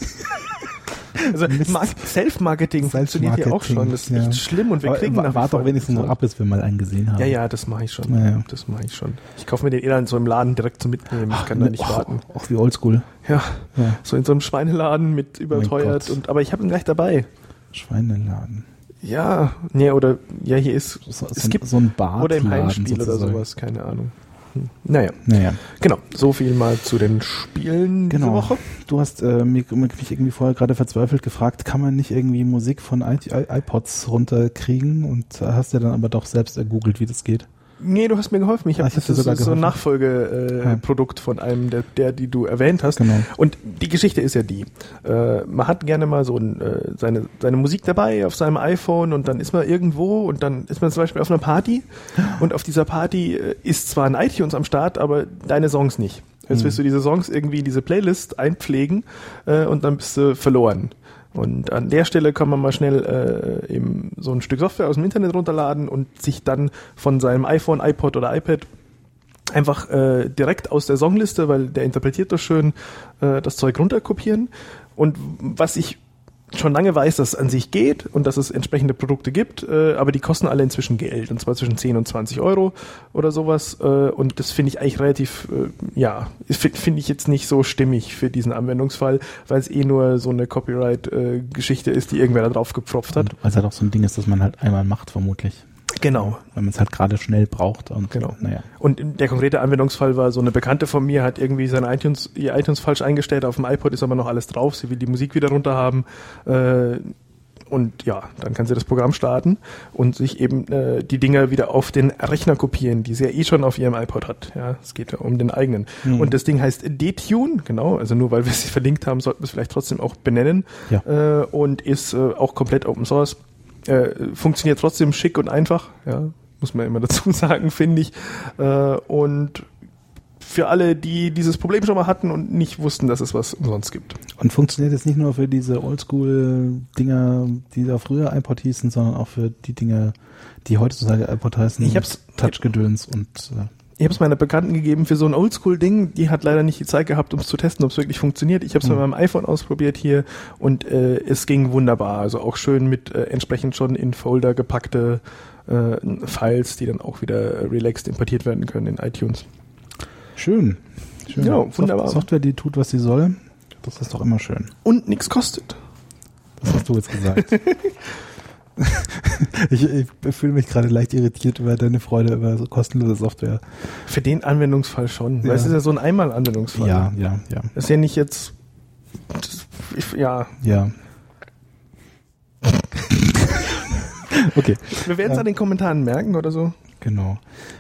Also Self-Marketing funktioniert ja auch schon. Das ist echt schlimm und wir kriegen nach warte doch wenigstens noch ab, bis wir mal einen gesehen haben. Ja, das mache ich schon. Das mache ich schon. Ich kaufe mir den dann so im Laden direkt zum Mitnehmen. Ich kann da nicht warten. Auch wie oldschool. Ja, so in so einem Schweineladen mit überteuert. Aber ich habe ihn gleich dabei. Schweineladen. Ja, hier ist es gibt so ein Bad oder im Heimspiel sozusagen. Oder sowas, keine Ahnung. Naja. Genau, so viel mal zu den Spielen diese Woche. Du hast mich irgendwie vorher gerade verzweifelt gefragt, kann man nicht irgendwie Musik von iPods runterkriegen und hast ja dann aber doch selbst ergoogelt, wie das geht. Nee, du hast mir geholfen. Das ist so ein Nachfolgeprodukt von einem die du erwähnt hast. Genau. Und die Geschichte ist ja die. Man hat gerne mal so seine Musik dabei auf seinem iPhone und dann ist man irgendwo und dann ist man zum Beispiel auf einer Party und auf dieser Party ist zwar ein iTunes am Start, aber deine Songs nicht. Jetzt willst du diese Songs irgendwie in diese Playlist einpflegen und dann bist du verloren. Und an der Stelle kann man mal schnell eben so ein Stück Software aus dem Internet runterladen und sich dann von seinem iPhone, iPod oder iPad einfach direkt aus der Songliste, weil der interpretiert das schön, das Zeug runterkopieren. Und was ich schon lange weiß, dass es an sich geht und dass es entsprechende Produkte gibt, aber die kosten alle inzwischen Geld, und zwar zwischen 10 und 20 Euro oder sowas, und das finde ich eigentlich relativ, finde ich jetzt nicht so stimmig für diesen Anwendungsfall, weil es nur so eine Copyright-Geschichte ist, die irgendwer da drauf gepfropft hat. Weil es halt auch so ein Ding ist, das man halt einmal macht, vermutlich. Genau. Wenn man es halt gerade schnell braucht. Und genau. Naja. Und der konkrete Anwendungsfall war, so eine Bekannte von mir hat irgendwie ihr iTunes falsch eingestellt, auf dem iPod ist aber noch alles drauf, sie will die Musik wieder runter haben, und ja, dann kann sie das Programm starten und sich eben die Dinger wieder auf den Rechner kopieren, die sie ja schon auf ihrem iPod hat. Ja, es geht ja um den eigenen. Mhm. Und das Ding heißt Detune, genau, also nur weil wir es verlinkt haben, sollten wir es vielleicht trotzdem auch benennen, ja. Und ist auch komplett Open Source. Funktioniert trotzdem schick und einfach, ja, muss man immer dazu sagen, finde ich. Und für alle, die dieses Problem schon mal hatten und nicht wussten, dass es was umsonst gibt. Und funktioniert jetzt nicht nur für diese Oldschool-Dinger, die da früher iPod hießen, sondern auch für die Dinger, die heutzutage iPod heißen, Touchgedöns und ich habe es meiner Bekannten gegeben für so ein Oldschool-Ding. Die hat leider nicht die Zeit gehabt, um es zu testen, ob es wirklich funktioniert. Ich habe es mit meinem iPhone ausprobiert hier und es ging wunderbar. Also auch schön mit entsprechend schon in Folder gepackte Files, die dann auch wieder relaxed importiert werden können in iTunes. Schön. Ja, wunderbar. Software, die tut, was sie soll. Das ist doch immer schön. Und nichts kostet. Das hast du jetzt gesagt. Ich fühle mich gerade leicht irritiert über deine Freude über so kostenlose Software. Für den Anwendungsfall schon. Weil es ist ja so ein Einmal-Anwendungsfall. Ja. Das ist ja nicht jetzt... Ja. Okay. Wir werden es an den Kommentaren merken oder so. Genau.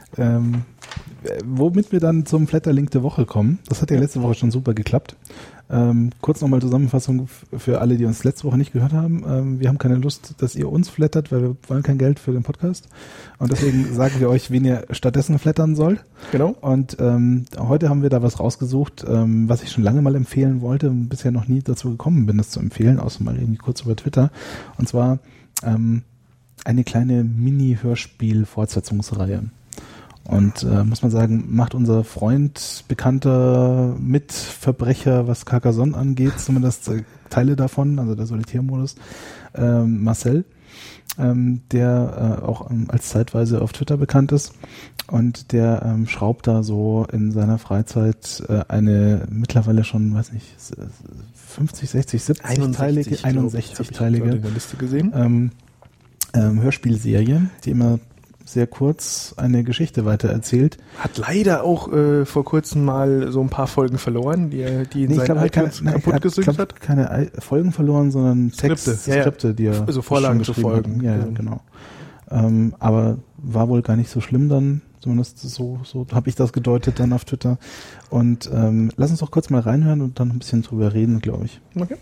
Womit wir dann zum Flatterlink der Woche kommen. Das hat ja letzte Woche schon super geklappt. Kurz nochmal Zusammenfassung für alle, die uns letzte Woche nicht gehört haben. Wir haben keine Lust, dass ihr uns flattert, weil wir wollen kein Geld für den Podcast. Und deswegen sagen wir euch, wen ihr stattdessen flattern sollt. Genau. Und heute haben wir da was rausgesucht, was ich schon lange mal empfehlen wollte und bisher noch nie dazu gekommen bin, das zu empfehlen, außer mal irgendwie kurz über Twitter. Und zwar eine kleine Mini-Hörspiel-Fortsetzungsreihe. Und muss man sagen, macht unser Freund, bekannter Mitverbrecher, was Carcassonne angeht, zumindest Teile davon, also der Solitärmodus, Marcel, der auch als zeitweise auf Twitter bekannt ist und der schraubt da so in seiner Freizeit eine mittlerweile schon, weiß nicht, 50, 60, 70-teilige, 61-teilige Hörspielserie, die immer sehr kurz eine Geschichte weitererzählt. Hat leider auch vor kurzem mal so ein paar Folgen verloren, die in seinen iTunes kaputt gesügt hat. Keine Folgen verloren, sondern Skripte, die er also Vorlagen zu Folgen. Ja, genau. Aber war wohl gar nicht so schlimm dann, zumindest so habe ich das gedeutet dann auf Twitter. Und lass uns doch kurz mal reinhören und dann ein bisschen drüber reden, glaube ich. Okay.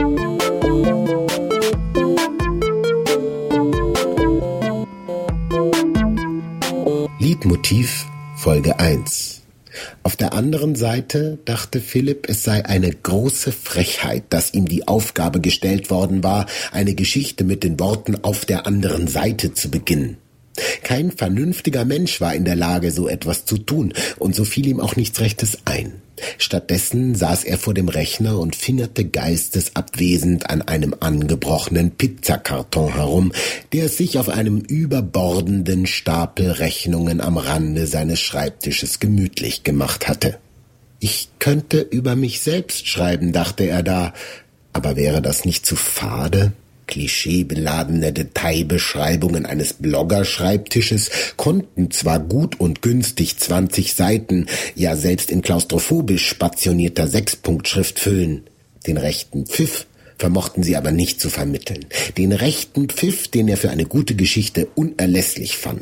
Liedmotiv Folge 1. Auf der anderen Seite dachte Philipp, es sei eine große Frechheit, dass ihm die Aufgabe gestellt worden war, eine Geschichte mit den Worten auf der anderen Seite zu beginnen. Kein vernünftiger Mensch war in der Lage, so etwas zu tun, und so fiel ihm auch nichts Rechtes ein. Stattdessen saß er vor dem Rechner und fingerte geistesabwesend an einem angebrochenen Pizzakarton herum, der es sich auf einem überbordenden Stapel Rechnungen am Rande seines Schreibtisches gemütlich gemacht hatte. Ich könnte über mich selbst schreiben, dachte er da, aber wäre das nicht zu fade? Klischeebeladene Detailbeschreibungen eines Blogger-Schreibtisches konnten zwar gut und günstig 20 Seiten, ja selbst in klaustrophobisch spationierter 6-Punkt-Schrift füllen. Den rechten Pfiff vermochten sie aber nicht zu vermitteln. Den rechten Pfiff, den er für eine gute Geschichte unerlässlich fand.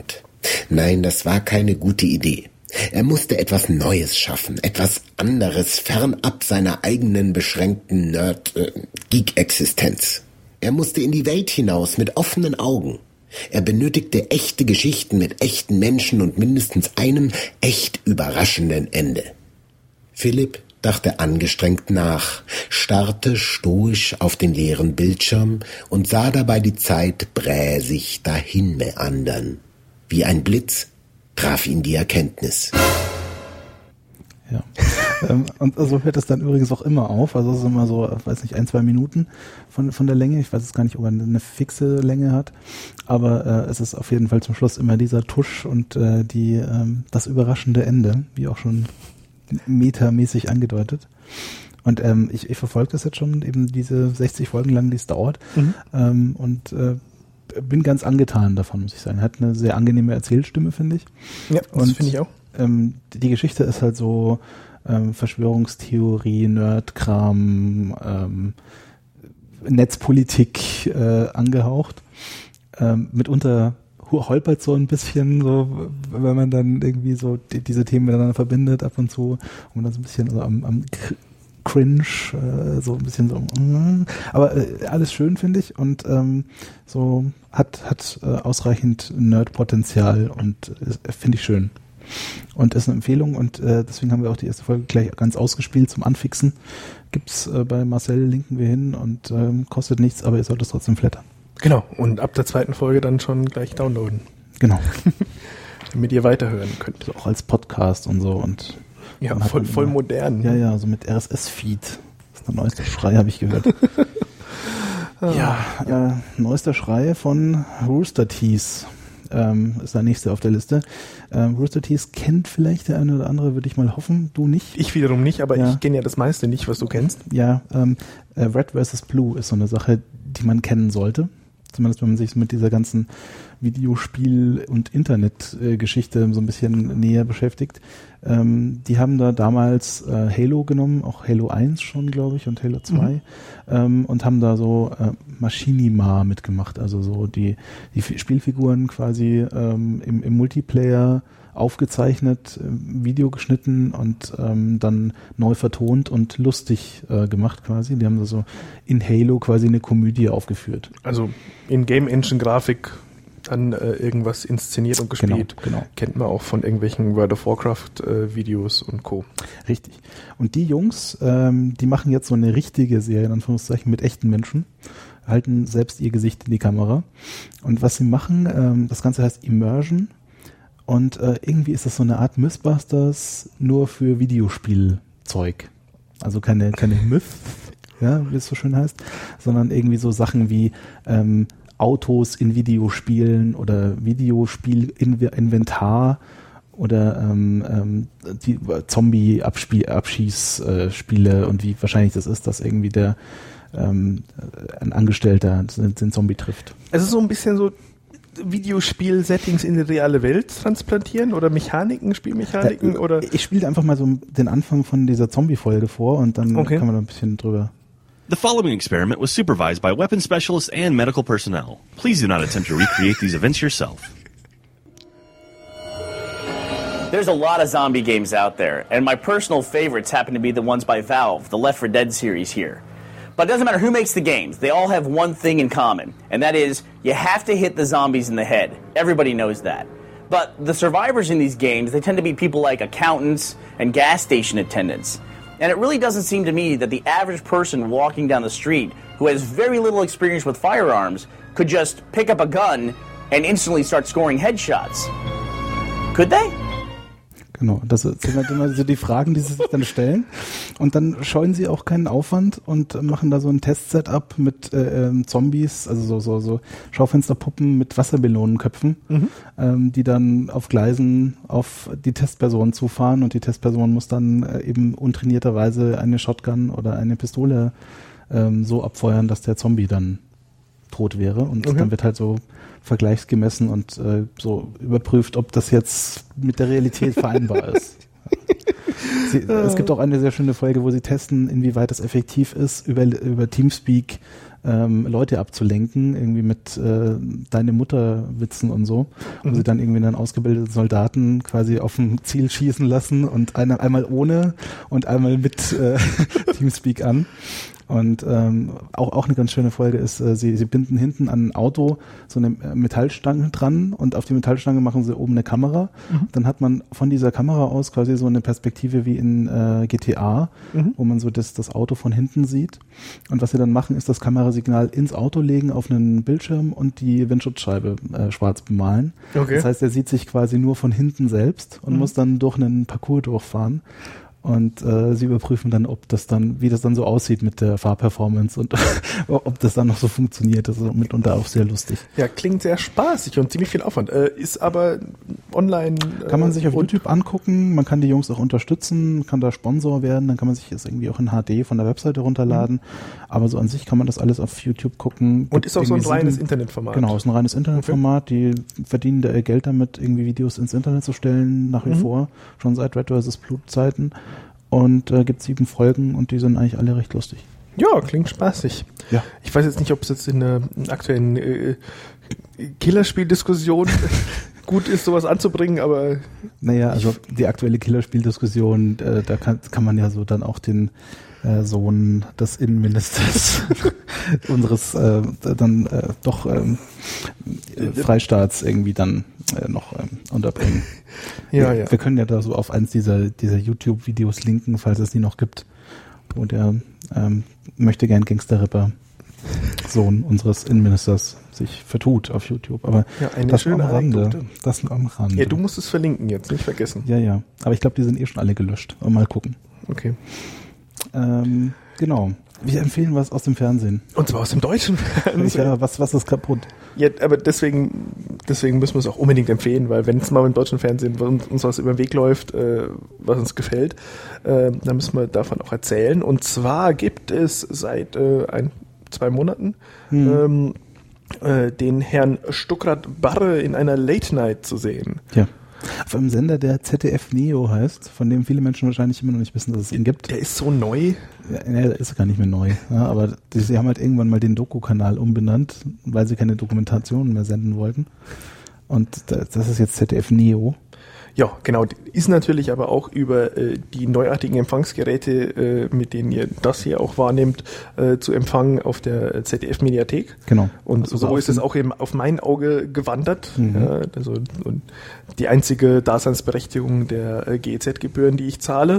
Nein, das war keine gute Idee. Er musste etwas Neues schaffen, etwas anderes, fernab seiner eigenen beschränkten Geek-Existenz. Er musste in die Welt hinaus mit offenen Augen. Er benötigte echte Geschichten mit echten Menschen und mindestens einem echt überraschenden Ende. Philipp dachte angestrengt nach, starrte stoisch auf den leeren Bildschirm und sah dabei die Zeit bräsig dahin meandern. Wie ein Blitz traf ihn die Erkenntnis. Ja. Und so hört es dann übrigens auch immer auf. Also es ist immer so, weiß nicht, 1-2 Minuten von der Länge. Ich weiß jetzt gar nicht, ob er eine fixe Länge hat. Aber es ist auf jeden Fall zum Schluss immer dieser Tusch und das überraschende Ende, wie auch schon metamäßig angedeutet. Und ich verfolge das jetzt schon, eben diese 60 Folgen lang, die es dauert. Und bin ganz angetan davon, muss ich sagen. Hat eine sehr angenehme Erzählstimme, finde ich. Ja, das finde ich auch. Die Geschichte ist halt so Verschwörungstheorie, Nerdkram, Netzpolitik angehaucht. Mitunter holpert so ein bisschen, so, wenn man dann irgendwie so diese Themen miteinander verbindet ab und zu und dann so ein bisschen so am Cringe, so ein bisschen so, aber alles schön, finde ich, und so hat ausreichend Nerd-Potenzial und finde ich schön. Und ist eine Empfehlung und deswegen haben wir auch die erste Folge gleich ganz ausgespielt zum Anfixen. Gibt's bei Marcel, linken wir hin und kostet nichts, aber ihr solltet es trotzdem flattern. Genau, und ab der zweiten Folge dann schon gleich downloaden. Genau. Damit ihr weiterhören könnt. Also auch als Podcast und so und ja, voll modern. Ja, so mit RSS-Feed. Das ist der neueste Schrei, habe ich gehört. Ja, neuester Schrei von Rooster Teeth. Ist der nächste auf der Liste. Rooster Teeth kennt vielleicht der eine oder andere, würde ich mal hoffen. Du nicht? Ich wiederum nicht, aber ich kenne ja das meiste nicht, was du kennst. Ja, Red vs. Blue ist so eine Sache, die man kennen sollte. Zumindest wenn man sich mit dieser ganzen Videospiel- und Internetgeschichte so ein bisschen näher beschäftigt. Die haben da damals Halo genommen, auch Halo 1 schon, glaube ich, und Halo 2 und haben da so Machinima mitgemacht, also so die Spielfiguren quasi im Multiplayer aufgezeichnet, Video geschnitten und dann neu vertont und lustig gemacht quasi. Die haben da so in Halo quasi eine Komödie aufgeführt. Also in Game Engine Grafik dann irgendwas inszeniert und gespielt. Genau. Kennt man auch von irgendwelchen World of Warcraft Videos und Co. Richtig. Und die Jungs, die machen jetzt so eine richtige Serie, in Anführungszeichen, mit echten Menschen, halten selbst ihr Gesicht in die Kamera. Und was sie machen, das Ganze heißt Immersion. Und irgendwie ist das so eine Art Mythbusters nur für Videospielzeug. Also keine Myth, ja, wie es so schön heißt, sondern irgendwie so Sachen wie Autos in Videospielen oder Videospiel-Inventar oder die Zombie-Abschießspiele und wie wahrscheinlich das ist, dass irgendwie ein Angestellter den Zombie trifft. Es ist so ein bisschen so Videospiel-Settings in die reale Welt transplantieren oder Spielmechaniken oder? Ich spiele einfach mal so den Anfang von dieser Zombie-Folge vor und dann kann man da ein bisschen drüber. The following experiment was supervised by weapons specialists and medical personnel. Please do not attempt to recreate these events yourself. There's a lot of zombie games out there, and my personal favorites happen to be the ones by Valve, the Left 4 Dead series here. But it doesn't matter who makes the games, they all have one thing in common, and that is, you have to hit the zombies in the head. Everybody knows that. But the survivors in these games, they tend to be people like accountants and gas station attendants. And it really doesn't seem to me that the average person walking down the street who has very little experience with firearms could just pick up a gun and instantly start scoring headshots. Could they? Genau, das sind halt immer so die Fragen, die sie sich dann stellen. Und dann scheuen sie auch keinen Aufwand und machen da so ein Test-Setup mit Zombies, also so Schaufensterpuppen mit Wassermelonenköpfen, die dann auf Gleisen auf die Testperson zufahren und die Testperson muss dann eben untrainierterweise eine Shotgun oder eine Pistole so abfeuern, dass der Zombie dann tot wäre. Und dann wird halt so vergleichsgemessen und so überprüft, ob das jetzt mit der Realität vereinbar ist. Es gibt auch eine sehr schöne Folge, wo sie testen, inwieweit es effektiv ist, über Teamspeak Leute abzulenken, irgendwie mit deine Mutter-Witzen und so, wo sie dann irgendwie einen ausgebildeten Soldaten quasi auf ein Ziel schießen lassen und einmal ohne und einmal mit Teamspeak an. Und auch eine ganz schöne Folge ist, sie binden hinten an ein Auto so eine Metallstange dran und auf die Metallstange machen sie oben eine Kamera. Dann hat man von dieser Kamera aus quasi so eine Perspektive wie in GTA, wo man so das Auto von hinten sieht. Und was sie dann machen, ist das Kamerasignal ins Auto legen auf einen Bildschirm und die Windschutzscheibe schwarz bemalen. Okay. Das heißt, er sieht sich quasi nur von hinten selbst und muss dann durch einen Parcours durchfahren. Und sie überprüfen dann, wie das dann so aussieht mit der Fahrperformance und ob das dann noch so funktioniert. Das ist mitunter auch sehr lustig. Ja, klingt sehr spaßig und ziemlich viel Aufwand. Ist aber online. Kann man sich auf YouTube angucken, man kann die Jungs auch unterstützen, kann da Sponsor werden, dann kann man sich das irgendwie auch in HD von der Webseite runterladen. Aber so an sich kann man das alles auf YouTube gucken. Und ist auch so ein reines Internetformat. Genau, ist ein reines Internetformat. Okay. Die verdienen da ihr Geld damit, irgendwie Videos ins Internet zu stellen, nach wie vor, schon seit Red vs. Blue Zeiten. Und gibt 7 Folgen und die sind eigentlich alle recht lustig. Ja, klingt spaßig. Ja. Ich weiß jetzt nicht, ob es jetzt in einer aktuellen Killerspiel-Diskussion gut ist, sowas anzubringen, aber... Naja, also die aktuelle Killerspiel-Diskussion, da kann man ja so dann auch den Sohn des Innenministers unseres Freistaats irgendwie dann noch unterbringen. Ja. Wir können ja da so auf eins dieser YouTube-Videos linken, falls es die noch gibt, wo der möchte gern Gangster-Rapper Sohn unseres Innenministers sich vertut auf YouTube. Aber eine das schöne Anekdote. Das nur am Rande. Ja, du musst es verlinken jetzt, nicht vergessen. Ja. Aber ich glaube, die sind schon alle gelöscht. Mal gucken. Okay. Genau. Wir empfehlen was aus dem Fernsehen. Und zwar aus dem deutschen Fernsehen. Ja, was ist kaputt? Ja, aber deswegen müssen wir es auch unbedingt empfehlen, weil wenn es mal im deutschen Fernsehen uns was über den Weg läuft, was uns gefällt, dann müssen wir davon auch erzählen. Und zwar gibt es seit 2 Monaten den Herrn Stuckrad-Barre in einer Late Night zu sehen. Ja. Auf einem Sender, der ZDF Neo heißt, von dem viele Menschen wahrscheinlich immer noch nicht wissen, dass es ihn gibt. Der ist so neu. Ja, der ist gar nicht mehr neu. Ja, aber sie haben halt irgendwann mal den Doku-Kanal umbenannt, weil sie keine Dokumentationen mehr senden wollten. Und das ist jetzt ZDF Neo. Ja, genau. Ist natürlich aber auch über die neuartigen Empfangsgeräte, mit denen ihr das hier auch wahrnehmt, zu empfangen auf der ZDF-Mediathek. Genau. Und also so ist es auch eben auf mein Auge gewandert. Ja, also die einzige Daseinsberechtigung der GEZ-Gebühren, die ich zahle.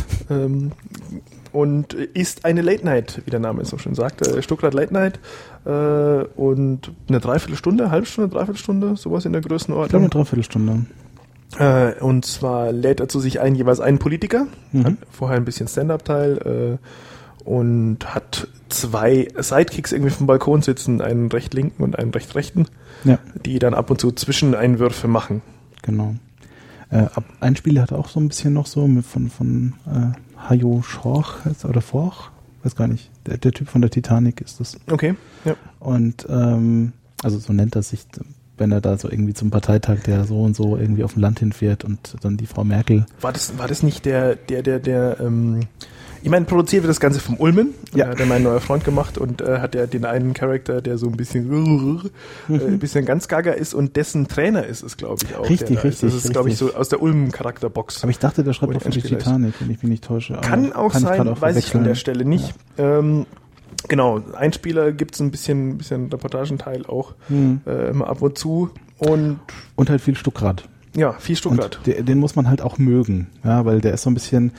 Und ist eine Late Night, wie der Name so schön sagt. Stuckrad Late Night. Und eine halbe Stunde, sowas in der Größenordnung. Ich glaube, eine Dreiviertelstunde. Und zwar lädt er zu sich jeweils einen Politiker, hat vorher ein bisschen Stand-Up-Teil und hat 2 Sidekicks irgendwie vom Balkon sitzen, einen recht linken und einen recht rechten, die dann ab und zu Zwischeneinwürfe machen. Genau. Ein Spieler hat auch so ein bisschen noch so von Hajo Schorch oder Forch, weiß gar nicht, der Typ von der Titanic ist das. Okay, ja. Und also so nennt er sich, wenn er da so irgendwie zum Parteitag der so und so irgendwie auf dem Land hinfährt und dann die Frau Merkel. War das nicht der ich meine, produziert wird das Ganze vom Ulmen. Ja. Hat mein neuer Freund gemacht und hat ja den einen Charakter, der so ein bisschen ganz gaga ist und dessen Trainer ist es, glaube ich, auch. Richtig. Das ist, glaube ich, so aus der Ulm-Charakterbox. Aber ich dachte, der schreibt auch für die Titanic, wenn ich mich nicht täusche. Kann auch sein, weiß ich an der Stelle nicht. Ja. Genau, Einspieler gibt es ein bisschen Reportagenteil auch ab und zu. Und halt viel Stuckrad. Ja, viel Stuckrad. Und den muss man halt auch mögen, ja, weil der ist so ein bisschen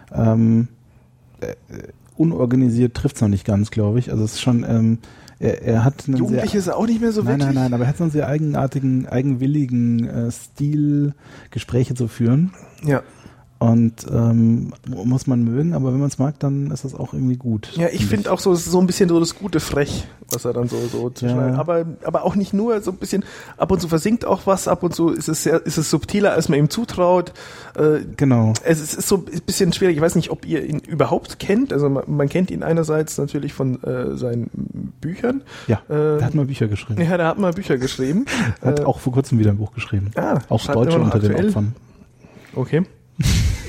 unorganisiert, trifft's noch nicht ganz, glaube ich. Also es ist schon, er hat einen Jugendlich ist er auch nicht mehr so wirklich. Nein, aber er hat so einen sehr eigenwilligen Stil, Gespräche zu führen. Ja. Und muss man mögen, aber wenn man es mag, dann ist das auch irgendwie gut. Ja, ich finde auch so ein bisschen so das gute Frech, was er dann so zwischen, aber auch nicht nur, so ein bisschen, ab und zu versinkt auch was, ab und zu ist es subtiler, als man ihm zutraut. Genau. Es ist so ein bisschen schwierig, ich weiß nicht, ob ihr ihn überhaupt kennt, also man kennt ihn einerseits natürlich von seinen Büchern. Ja, der hat mal Bücher geschrieben. Ja, der hat mal Bücher geschrieben. Hat auch vor kurzem wieder ein Buch geschrieben. Ah, auch Deutsche unter den Opfern. Okay.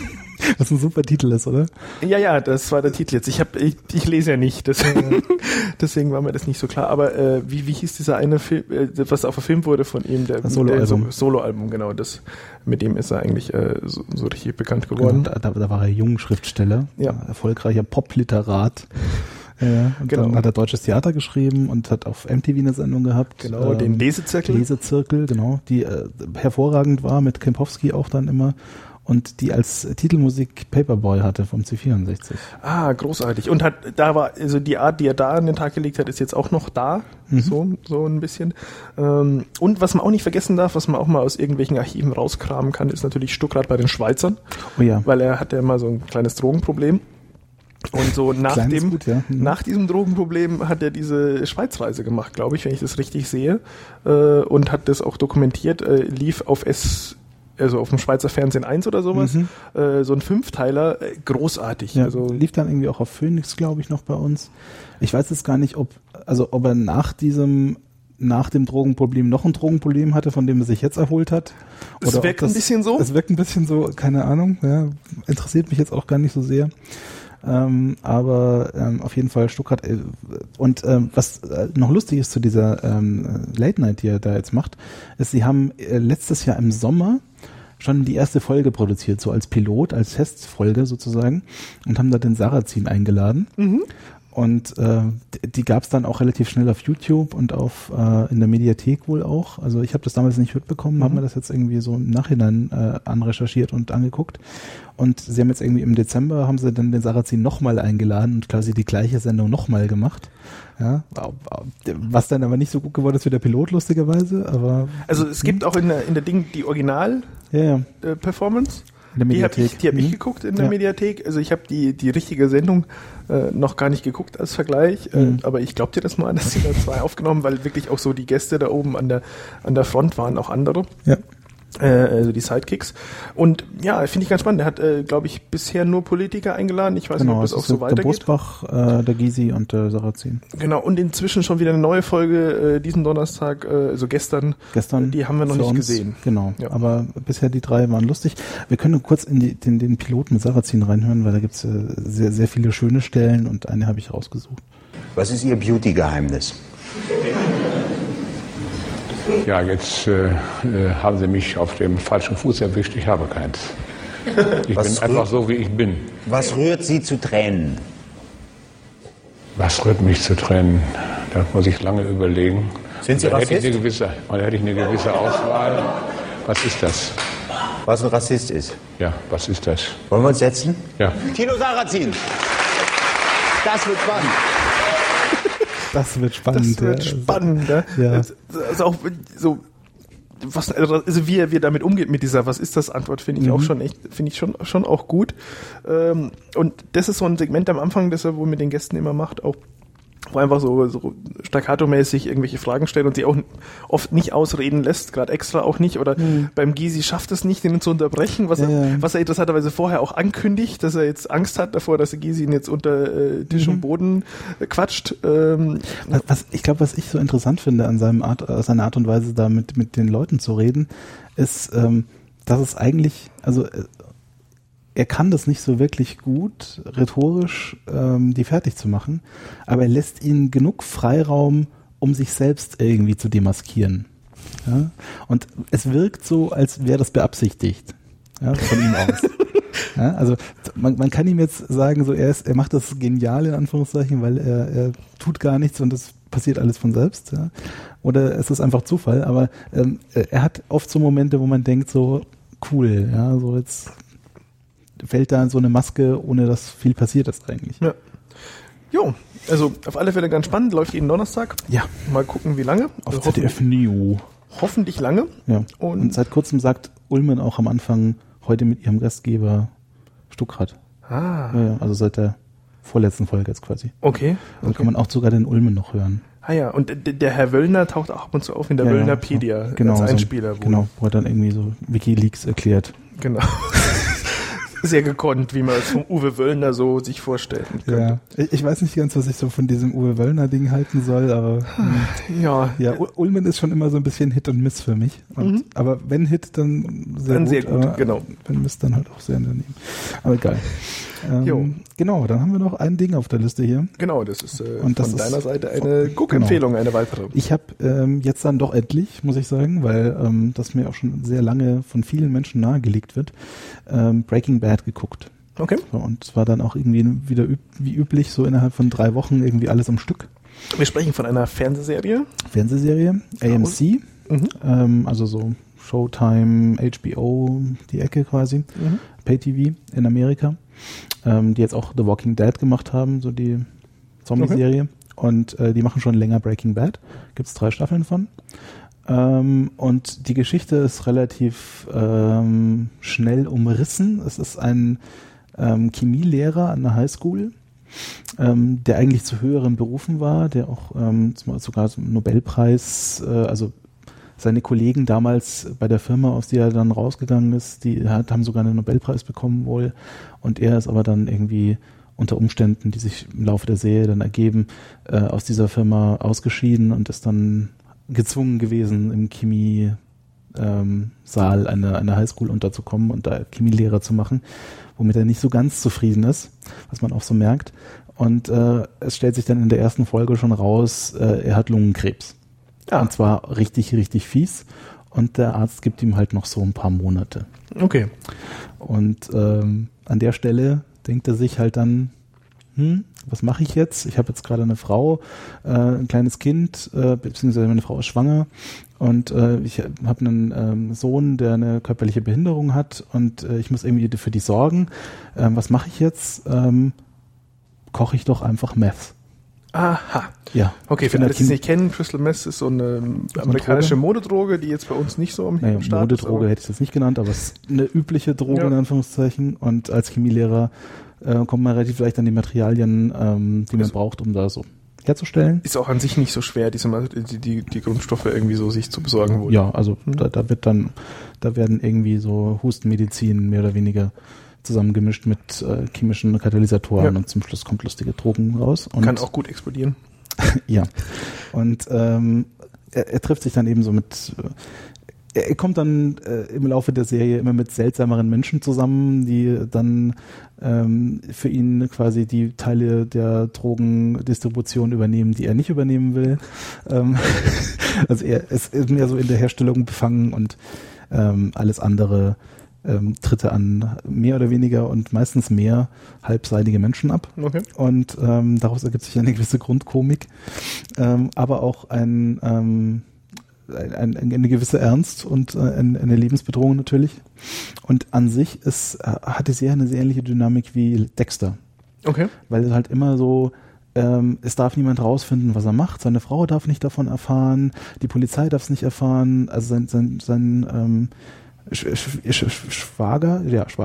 Was ein super Titel ist, oder? Ja, das war der Titel jetzt. Ich lese ja nicht, deswegen war mir das nicht so klar. Aber wie hieß dieser eine Film, was auch verfilmt wurde von ihm? Das Soloalbum. Soloalbum, genau. Mit dem ist er eigentlich so richtig bekannt geworden. Genau, da war er Jungschriftsteller, erfolgreicher Popliterat. Ja, und dann hat er Deutsches Theater geschrieben und hat auf MTV eine Sendung gehabt. Genau, den Lesezirkel, genau, die hervorragend war, mit Kempowski auch dann immer. Und die als Titelmusik Paperboy hatte vom C64. Ah, großartig. Und also die Art, die er da an den Tag gelegt hat, ist jetzt auch noch da. So ein bisschen. Und was man auch nicht vergessen darf, was man auch mal aus irgendwelchen Archiven rauskramen kann, ist natürlich Stuckrad bei den Schweizern. Oh ja. Weil er hat ja immer so ein kleines Drogenproblem. Und so nach diesem Drogenproblem hat er diese Schweizreise gemacht, glaube ich, wenn ich das richtig sehe. Und hat das auch dokumentiert, lief auf dem Schweizer Fernsehen 1 oder sowas, so ein 5-Teiler, großartig. Ja, also lief dann irgendwie auch auf Phoenix, glaube ich, noch bei uns. Ich weiß jetzt gar nicht, ob er nach dem Drogenproblem noch ein Drogenproblem hatte, von dem er sich jetzt erholt hat. Es wirkt ein bisschen so. Es wirkt ein bisschen so, keine Ahnung, ja, interessiert mich jetzt auch gar nicht so sehr. Aber auf jeden Fall Stuckrad. Und was noch lustig ist zu dieser Late Night, die er da jetzt macht, ist, sie haben letztes Jahr im Sommer schon die erste Folge produziert, so als Pilot, als Testfolge sozusagen, und haben da den Sarrazin eingeladen. Und die gab es dann auch relativ schnell auf YouTube und in der Mediathek wohl auch. Also ich habe das damals nicht mitbekommen, haben wir das jetzt irgendwie so im Nachhinein anrecherchiert und angeguckt. Und sie haben jetzt irgendwie im Dezember haben sie dann den Sarrazin nochmal eingeladen und quasi die gleiche Sendung nochmal gemacht. Ja, was dann aber nicht so gut geworden ist wie der Pilot, lustigerweise. Aber also es gibt auch in der Ding die Original-Performance. In der Mediathek. Die habe ich geguckt in der Mediathek. Also ich habe die richtige Sendung noch gar nicht geguckt als Vergleich. Aber ich glaube dir das mal, dass sie da 2 aufgenommen, weil wirklich auch so die Gäste da oben an der Front waren auch andere. Ja. Also die Sidekicks. Und ja, finde ich ganz spannend. Er hat, glaube ich, bisher nur Politiker eingeladen. Ich weiß nicht, ob das auch so weitergeht. Der Bosbach, der Gysi und der Sarrazin. Genau, und inzwischen schon wieder eine neue Folge diesen Donnerstag, also gestern. Die haben wir noch nicht gesehen. Genau, ja. Aber bisher die 3 waren lustig. Wir können kurz in den Piloten mit Sarrazin reinhören, weil da gibt es sehr, sehr viele schöne Stellen und eine habe ich rausgesucht. Was ist Ihr Beauty-Geheimnis? Ja, jetzt haben Sie mich auf dem falschen Fuß erwischt. Ich habe keins. Ich bin einfach so, wie ich bin. Was rührt Sie zu Tränen? Was rührt mich zu Tränen? Da muss ich lange überlegen. Sind Sie Rassist? Da hätte ich eine gewisse Auswahl. Was ist das? Was ein Rassist ist? Ja, was ist das? Wollen wir uns setzen? Ja. Thilo Sarrazin. Das wird spannend. Das wird spannend. Das wird spannend, ja. Also auch so, wie er damit umgeht mit dieser Was ist das Antwort, finde ich auch schon echt, finde ich schon auch gut. Und das ist so ein Segment am Anfang, das er wohl mit den Gästen immer macht, auch wo einfach so staccato-mäßig irgendwelche Fragen stellt und sie auch oft nicht ausreden lässt, gerade extra auch nicht. Oder beim Gysi schafft es nicht, ihn zu unterbrechen, was er interessanterweise vorher auch ankündigt, dass er jetzt Angst hat davor, dass der Gysi ihn jetzt unter Tisch und Boden quatscht. Was ich so interessant finde an seiner Art und Weise, da mit den Leuten zu reden, ist, dass es eigentlich, also er kann das nicht so wirklich gut, rhetorisch die fertig zu machen, aber er lässt ihnen genug Freiraum, um sich selbst irgendwie zu demaskieren. Ja? Und es wirkt so, als wäre das beabsichtigt, ja, von ihm aus. Ja, also man kann ihm jetzt sagen, so er macht das genial in Anführungszeichen, weil er tut gar nichts und das passiert alles von selbst. Ja? Oder es ist einfach Zufall, aber er hat oft so Momente, wo man denkt so, cool, ja, so jetzt fällt da so eine Maske, ohne dass viel passiert ist eigentlich. Ja. Jo, also auf alle Fälle ganz spannend, läuft jeden Donnerstag. Ja. Mal gucken, wie lange. Auf ZDF Neo. Hoffentlich lange. Ja. Und seit kurzem sagt Ulmen auch am Anfang, heute mit ihrem Gastgeber Stuckrad. Ja, also seit der vorletzten Folge jetzt quasi. Okay. Also kann man auch sogar den Ulmen noch hören. Ah ja, und der Herr Wöllner taucht auch ab und zu auf in der Wöllnerpedia genau, als Einspieler. Genau, wo er dann irgendwie so WikiLeaks erklärt. Genau. sehr gekonnt, wie man es vom Uwe Wöllner so sich vorstellen könnte. Ja, ich weiß nicht ganz, was ich so von diesem Uwe Wöllner-Ding halten soll, aber ja, Ullmann ist schon immer so ein bisschen Hit und Miss für mich. Und, aber wenn Hit, dann sehr gut, genau. Wenn Miss, dann halt auch sehr daneben. Aber egal. Genau, dann haben wir noch ein Ding auf der Liste hier. Genau, das ist und das von deiner Seite eine Guckempfehlung, eine weitere. Ich habe jetzt dann doch endlich, muss ich sagen, weil das mir auch schon sehr lange von vielen Menschen nahegelegt wird, Breaking Bad geguckt. Okay. So, und zwar dann auch irgendwie wieder wie üblich, so innerhalb von 3 Wochen irgendwie alles am Stück. Wir sprechen von einer Fernsehserie, AMC, also so Showtime, HBO, die Ecke quasi, Pay-TV in Amerika, die jetzt auch The Walking Dead gemacht haben, so die Zombie-Serie. Und die machen schon länger Breaking Bad. Gibt es 3 Staffeln von. Und die Geschichte ist relativ schnell umrissen. Es ist ein Chemielehrer an der Highschool, der eigentlich zu höheren Berufen war, der auch sogar so einen Nobelpreis, also seine Kollegen damals bei der Firma, aus der er dann rausgegangen ist, haben sogar einen Nobelpreis bekommen wohl. Und er ist aber dann irgendwie unter Umständen, die sich im Laufe der Serie dann ergeben, aus dieser Firma ausgeschieden und ist dann gezwungen gewesen, im Chemiesaal einer Highschool unterzukommen und da Chemielehrer zu machen, womit er nicht so ganz zufrieden ist, was man auch so merkt. Und es stellt sich dann in der ersten Folge schon raus, er hat Lungenkrebs. Und zwar richtig, richtig fies. Und der Arzt gibt ihm halt noch so ein paar Monate. Okay. Und an der Stelle denkt er sich halt dann, was mache ich jetzt? Ich habe jetzt gerade eine Frau, ein kleines Kind, beziehungsweise meine Frau ist schwanger und ich habe einen Sohn, der eine körperliche Behinderung hat und ich muss irgendwie für die sorgen. Was mache ich jetzt? Koche ich doch einfach Meth. Aha. Ja. Okay, für alle, die es nicht kennen, Crystal Meth ist so eine amerikanische Modedroge, die jetzt bei uns nicht so am Start ist. Modedroge hätte ich das nicht genannt, aber es ist eine übliche Droge in Anführungszeichen. Und als Chemielehrer kommt man relativ leicht an die Materialien, die man braucht, um da so herzustellen. Ist auch an sich nicht so schwer, die Grundstoffe irgendwie so sich zu besorgen wohl. Ja, also da werden irgendwie so Hustenmedizin mehr oder weniger zusammengemischt mit chemischen Katalysatoren und zum Schluss kommt lustige Drogen raus. Und kann auch gut explodieren. Ja. Und er trifft sich dann eben so mit er kommt dann im Laufe der Serie immer mit seltsameren Menschen zusammen, die dann für ihn quasi die Teile der Drogendistribution übernehmen, die er nicht übernehmen will. Also er ist mehr so in der Herstellung befangen und alles andere tritt er an mehr oder weniger und meistens mehr halbseitige Menschen ab. Okay. Und daraus ergibt sich eine gewisse Grundkomik, aber auch eine gewisse Ernst und eine Lebensbedrohung natürlich. Und an sich hat die Serie eine sehr ähnliche Dynamik wie Dexter. Okay. Weil es halt immer so, es darf niemand rausfinden, was er macht. Seine Frau darf nicht davon erfahren, die Polizei darf es nicht erfahren, also sein Schwager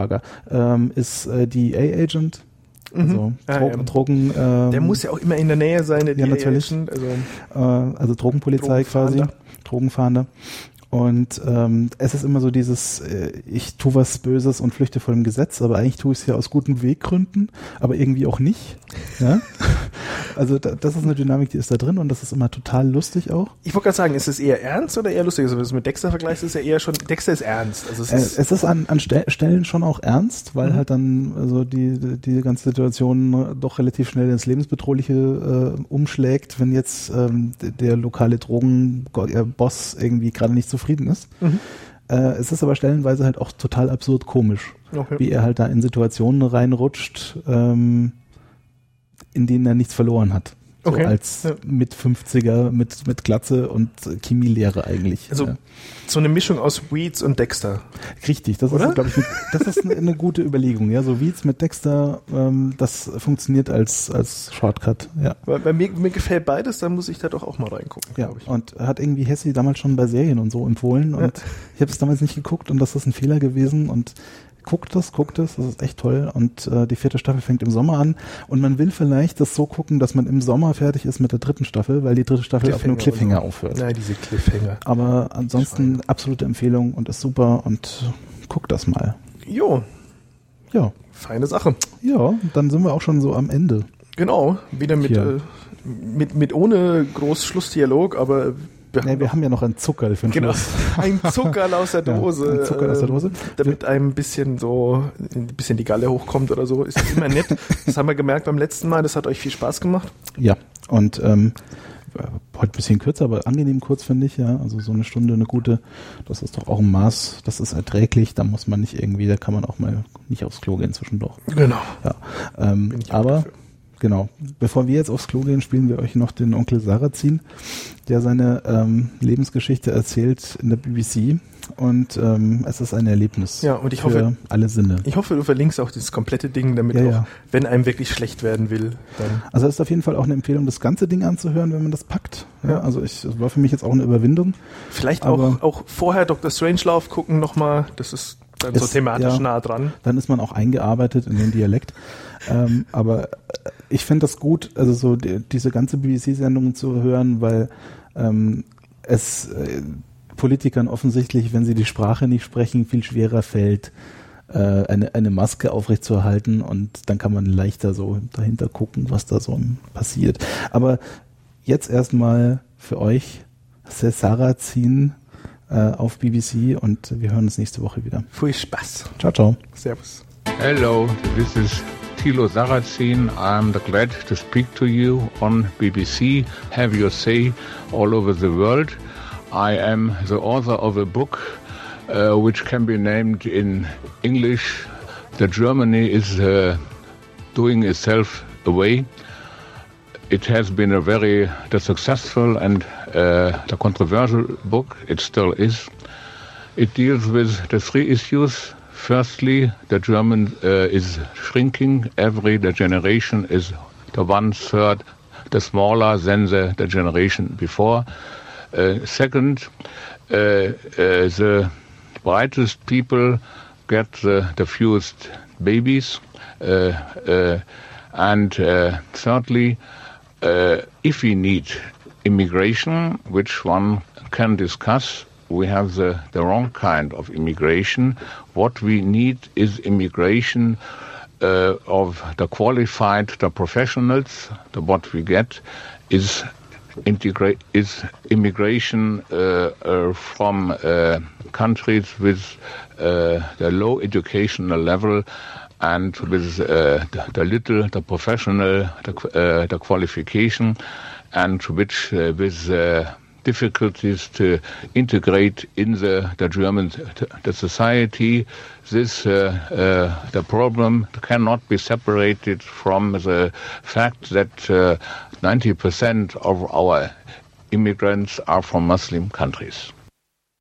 ist DEA-Agent. Also Drogen. Der muss ja auch immer in der Nähe sein, der natürlich. Also Drogenpolizei quasi. Drogenfahnder. Und es ist immer so dieses, ich tue was Böses und flüchte vor dem Gesetz, aber eigentlich tue ich es ja aus guten Weggründen, aber irgendwie auch nicht. Ja? Also das ist eine Dynamik, die ist da drin und das ist immer total lustig auch. Ich wollte gerade sagen, ist es eher ernst oder eher lustig? Also wenn du es mit Dexter vergleichst, ist ja eher schon, Dexter ist ernst. Also es ist an Stellen schon auch ernst, weil halt dann also die ganze Situation doch relativ schnell ins Lebensbedrohliche umschlägt, wenn jetzt der lokale Drogenboss irgendwie gerade nicht zufrieden ist. Es ist aber stellenweise halt auch total absurd komisch, wie er halt da in Situationen reinrutscht, in denen er nichts verloren hat. So als mit 50er, mit Glatze und Chemielehre eigentlich. Also so eine Mischung aus Weeds und Dexter. Richtig, das ist, glaube ich, das ist eine gute Überlegung. Ja, so Weeds mit Dexter, das funktioniert als Shortcut. Ja. Weil mir gefällt beides, dann muss ich da doch auch mal reingucken. Ja, und hat irgendwie Hessi damals schon bei Serien und so empfohlen und ich habe es damals nicht geguckt und das ist ein Fehler gewesen und guckt das ist echt toll und die 4. Staffel fängt im Sommer an und man will vielleicht das so gucken, dass man im Sommer fertig ist mit der 3. Staffel, weil die 3. Staffel auf einem Cliffhanger aufhört. Nein, diese Cliffhanger. Aber ansonsten absolute Empfehlung und ist super und guckt das mal. Jo. Ja. Feine Sache. Ja, dann sind wir auch schon so am Ende. Genau, wieder mit ohne groß Schlussdialog, aber wir haben ja noch ein Zuckerl für den Schluss. Ein Zuckerl aus der Dose. Ja, ein Zuckerl aus der Dose. Damit einem ein bisschen die Galle hochkommt oder so, ist immer nett. Das haben wir gemerkt beim letzten Mal, das hat euch viel Spaß gemacht. Ja, und heute ein bisschen kürzer, aber angenehm kurz, finde ich, ja. Also so eine Stunde, eine gute, das ist doch auch ein Maß, das ist erträglich, da muss man nicht irgendwie, da kann man auch mal nicht aufs Klo gehen zwischendurch. Genau. Ja. Aber genau, bevor wir jetzt aufs Klo gehen, spielen wir euch noch den Onkel Sarrazin, der seine Lebensgeschichte erzählt in der BBC. Und es ist ein Erlebnis und ich hoffe, alle Sinne. Ich hoffe, du verlinkst auch dieses komplette Ding, damit auch, wenn einem wirklich schlecht werden will, dann... Also es ist auf jeden Fall auch eine Empfehlung, das ganze Ding anzuhören, wenn man das packt. Ja. Also es war für mich jetzt auch eine Überwindung. Vielleicht auch vorher Dr. Strangelove gucken nochmal, das ist dann so thematisch nah dran. Dann ist man auch eingearbeitet in den Dialekt. Aber ich finde das gut, also so diese ganze BBC-Sendung zu hören, weil es Politikern offensichtlich, wenn sie die Sprache nicht sprechen, viel schwerer fällt, eine Maske aufrechtzuerhalten, und dann kann man leichter so dahinter gucken, was da so passiert. Aber jetzt erstmal für euch Sarrazin auf BBC, und wir hören uns nächste Woche wieder. Viel Spaß. Ciao, ciao. Servus. Hello, this is Thilo Sarrazin. I'm glad to speak to you on BBC. Have your say all over the world. I am the author of a book which can be named in English, that Germany is doing itself away. It has been the successful and the controversial book. It still is. It deals with the three issues. Firstly, the German is shrinking. The generation is the 1/3 the smaller than the generation before. Second, the brightest people get the fewest babies. And thirdly, if we need immigration, which one can discuss, we have the wrong kind of immigration. What we need is immigration of the qualified, the professionals. What we get is immigration from countries with the low educational level and with the professional, the qualification, and which with difficulties to integrate in the German the society. This the problem cannot be separated from the fact that 90% of our immigrants are from Muslim countries.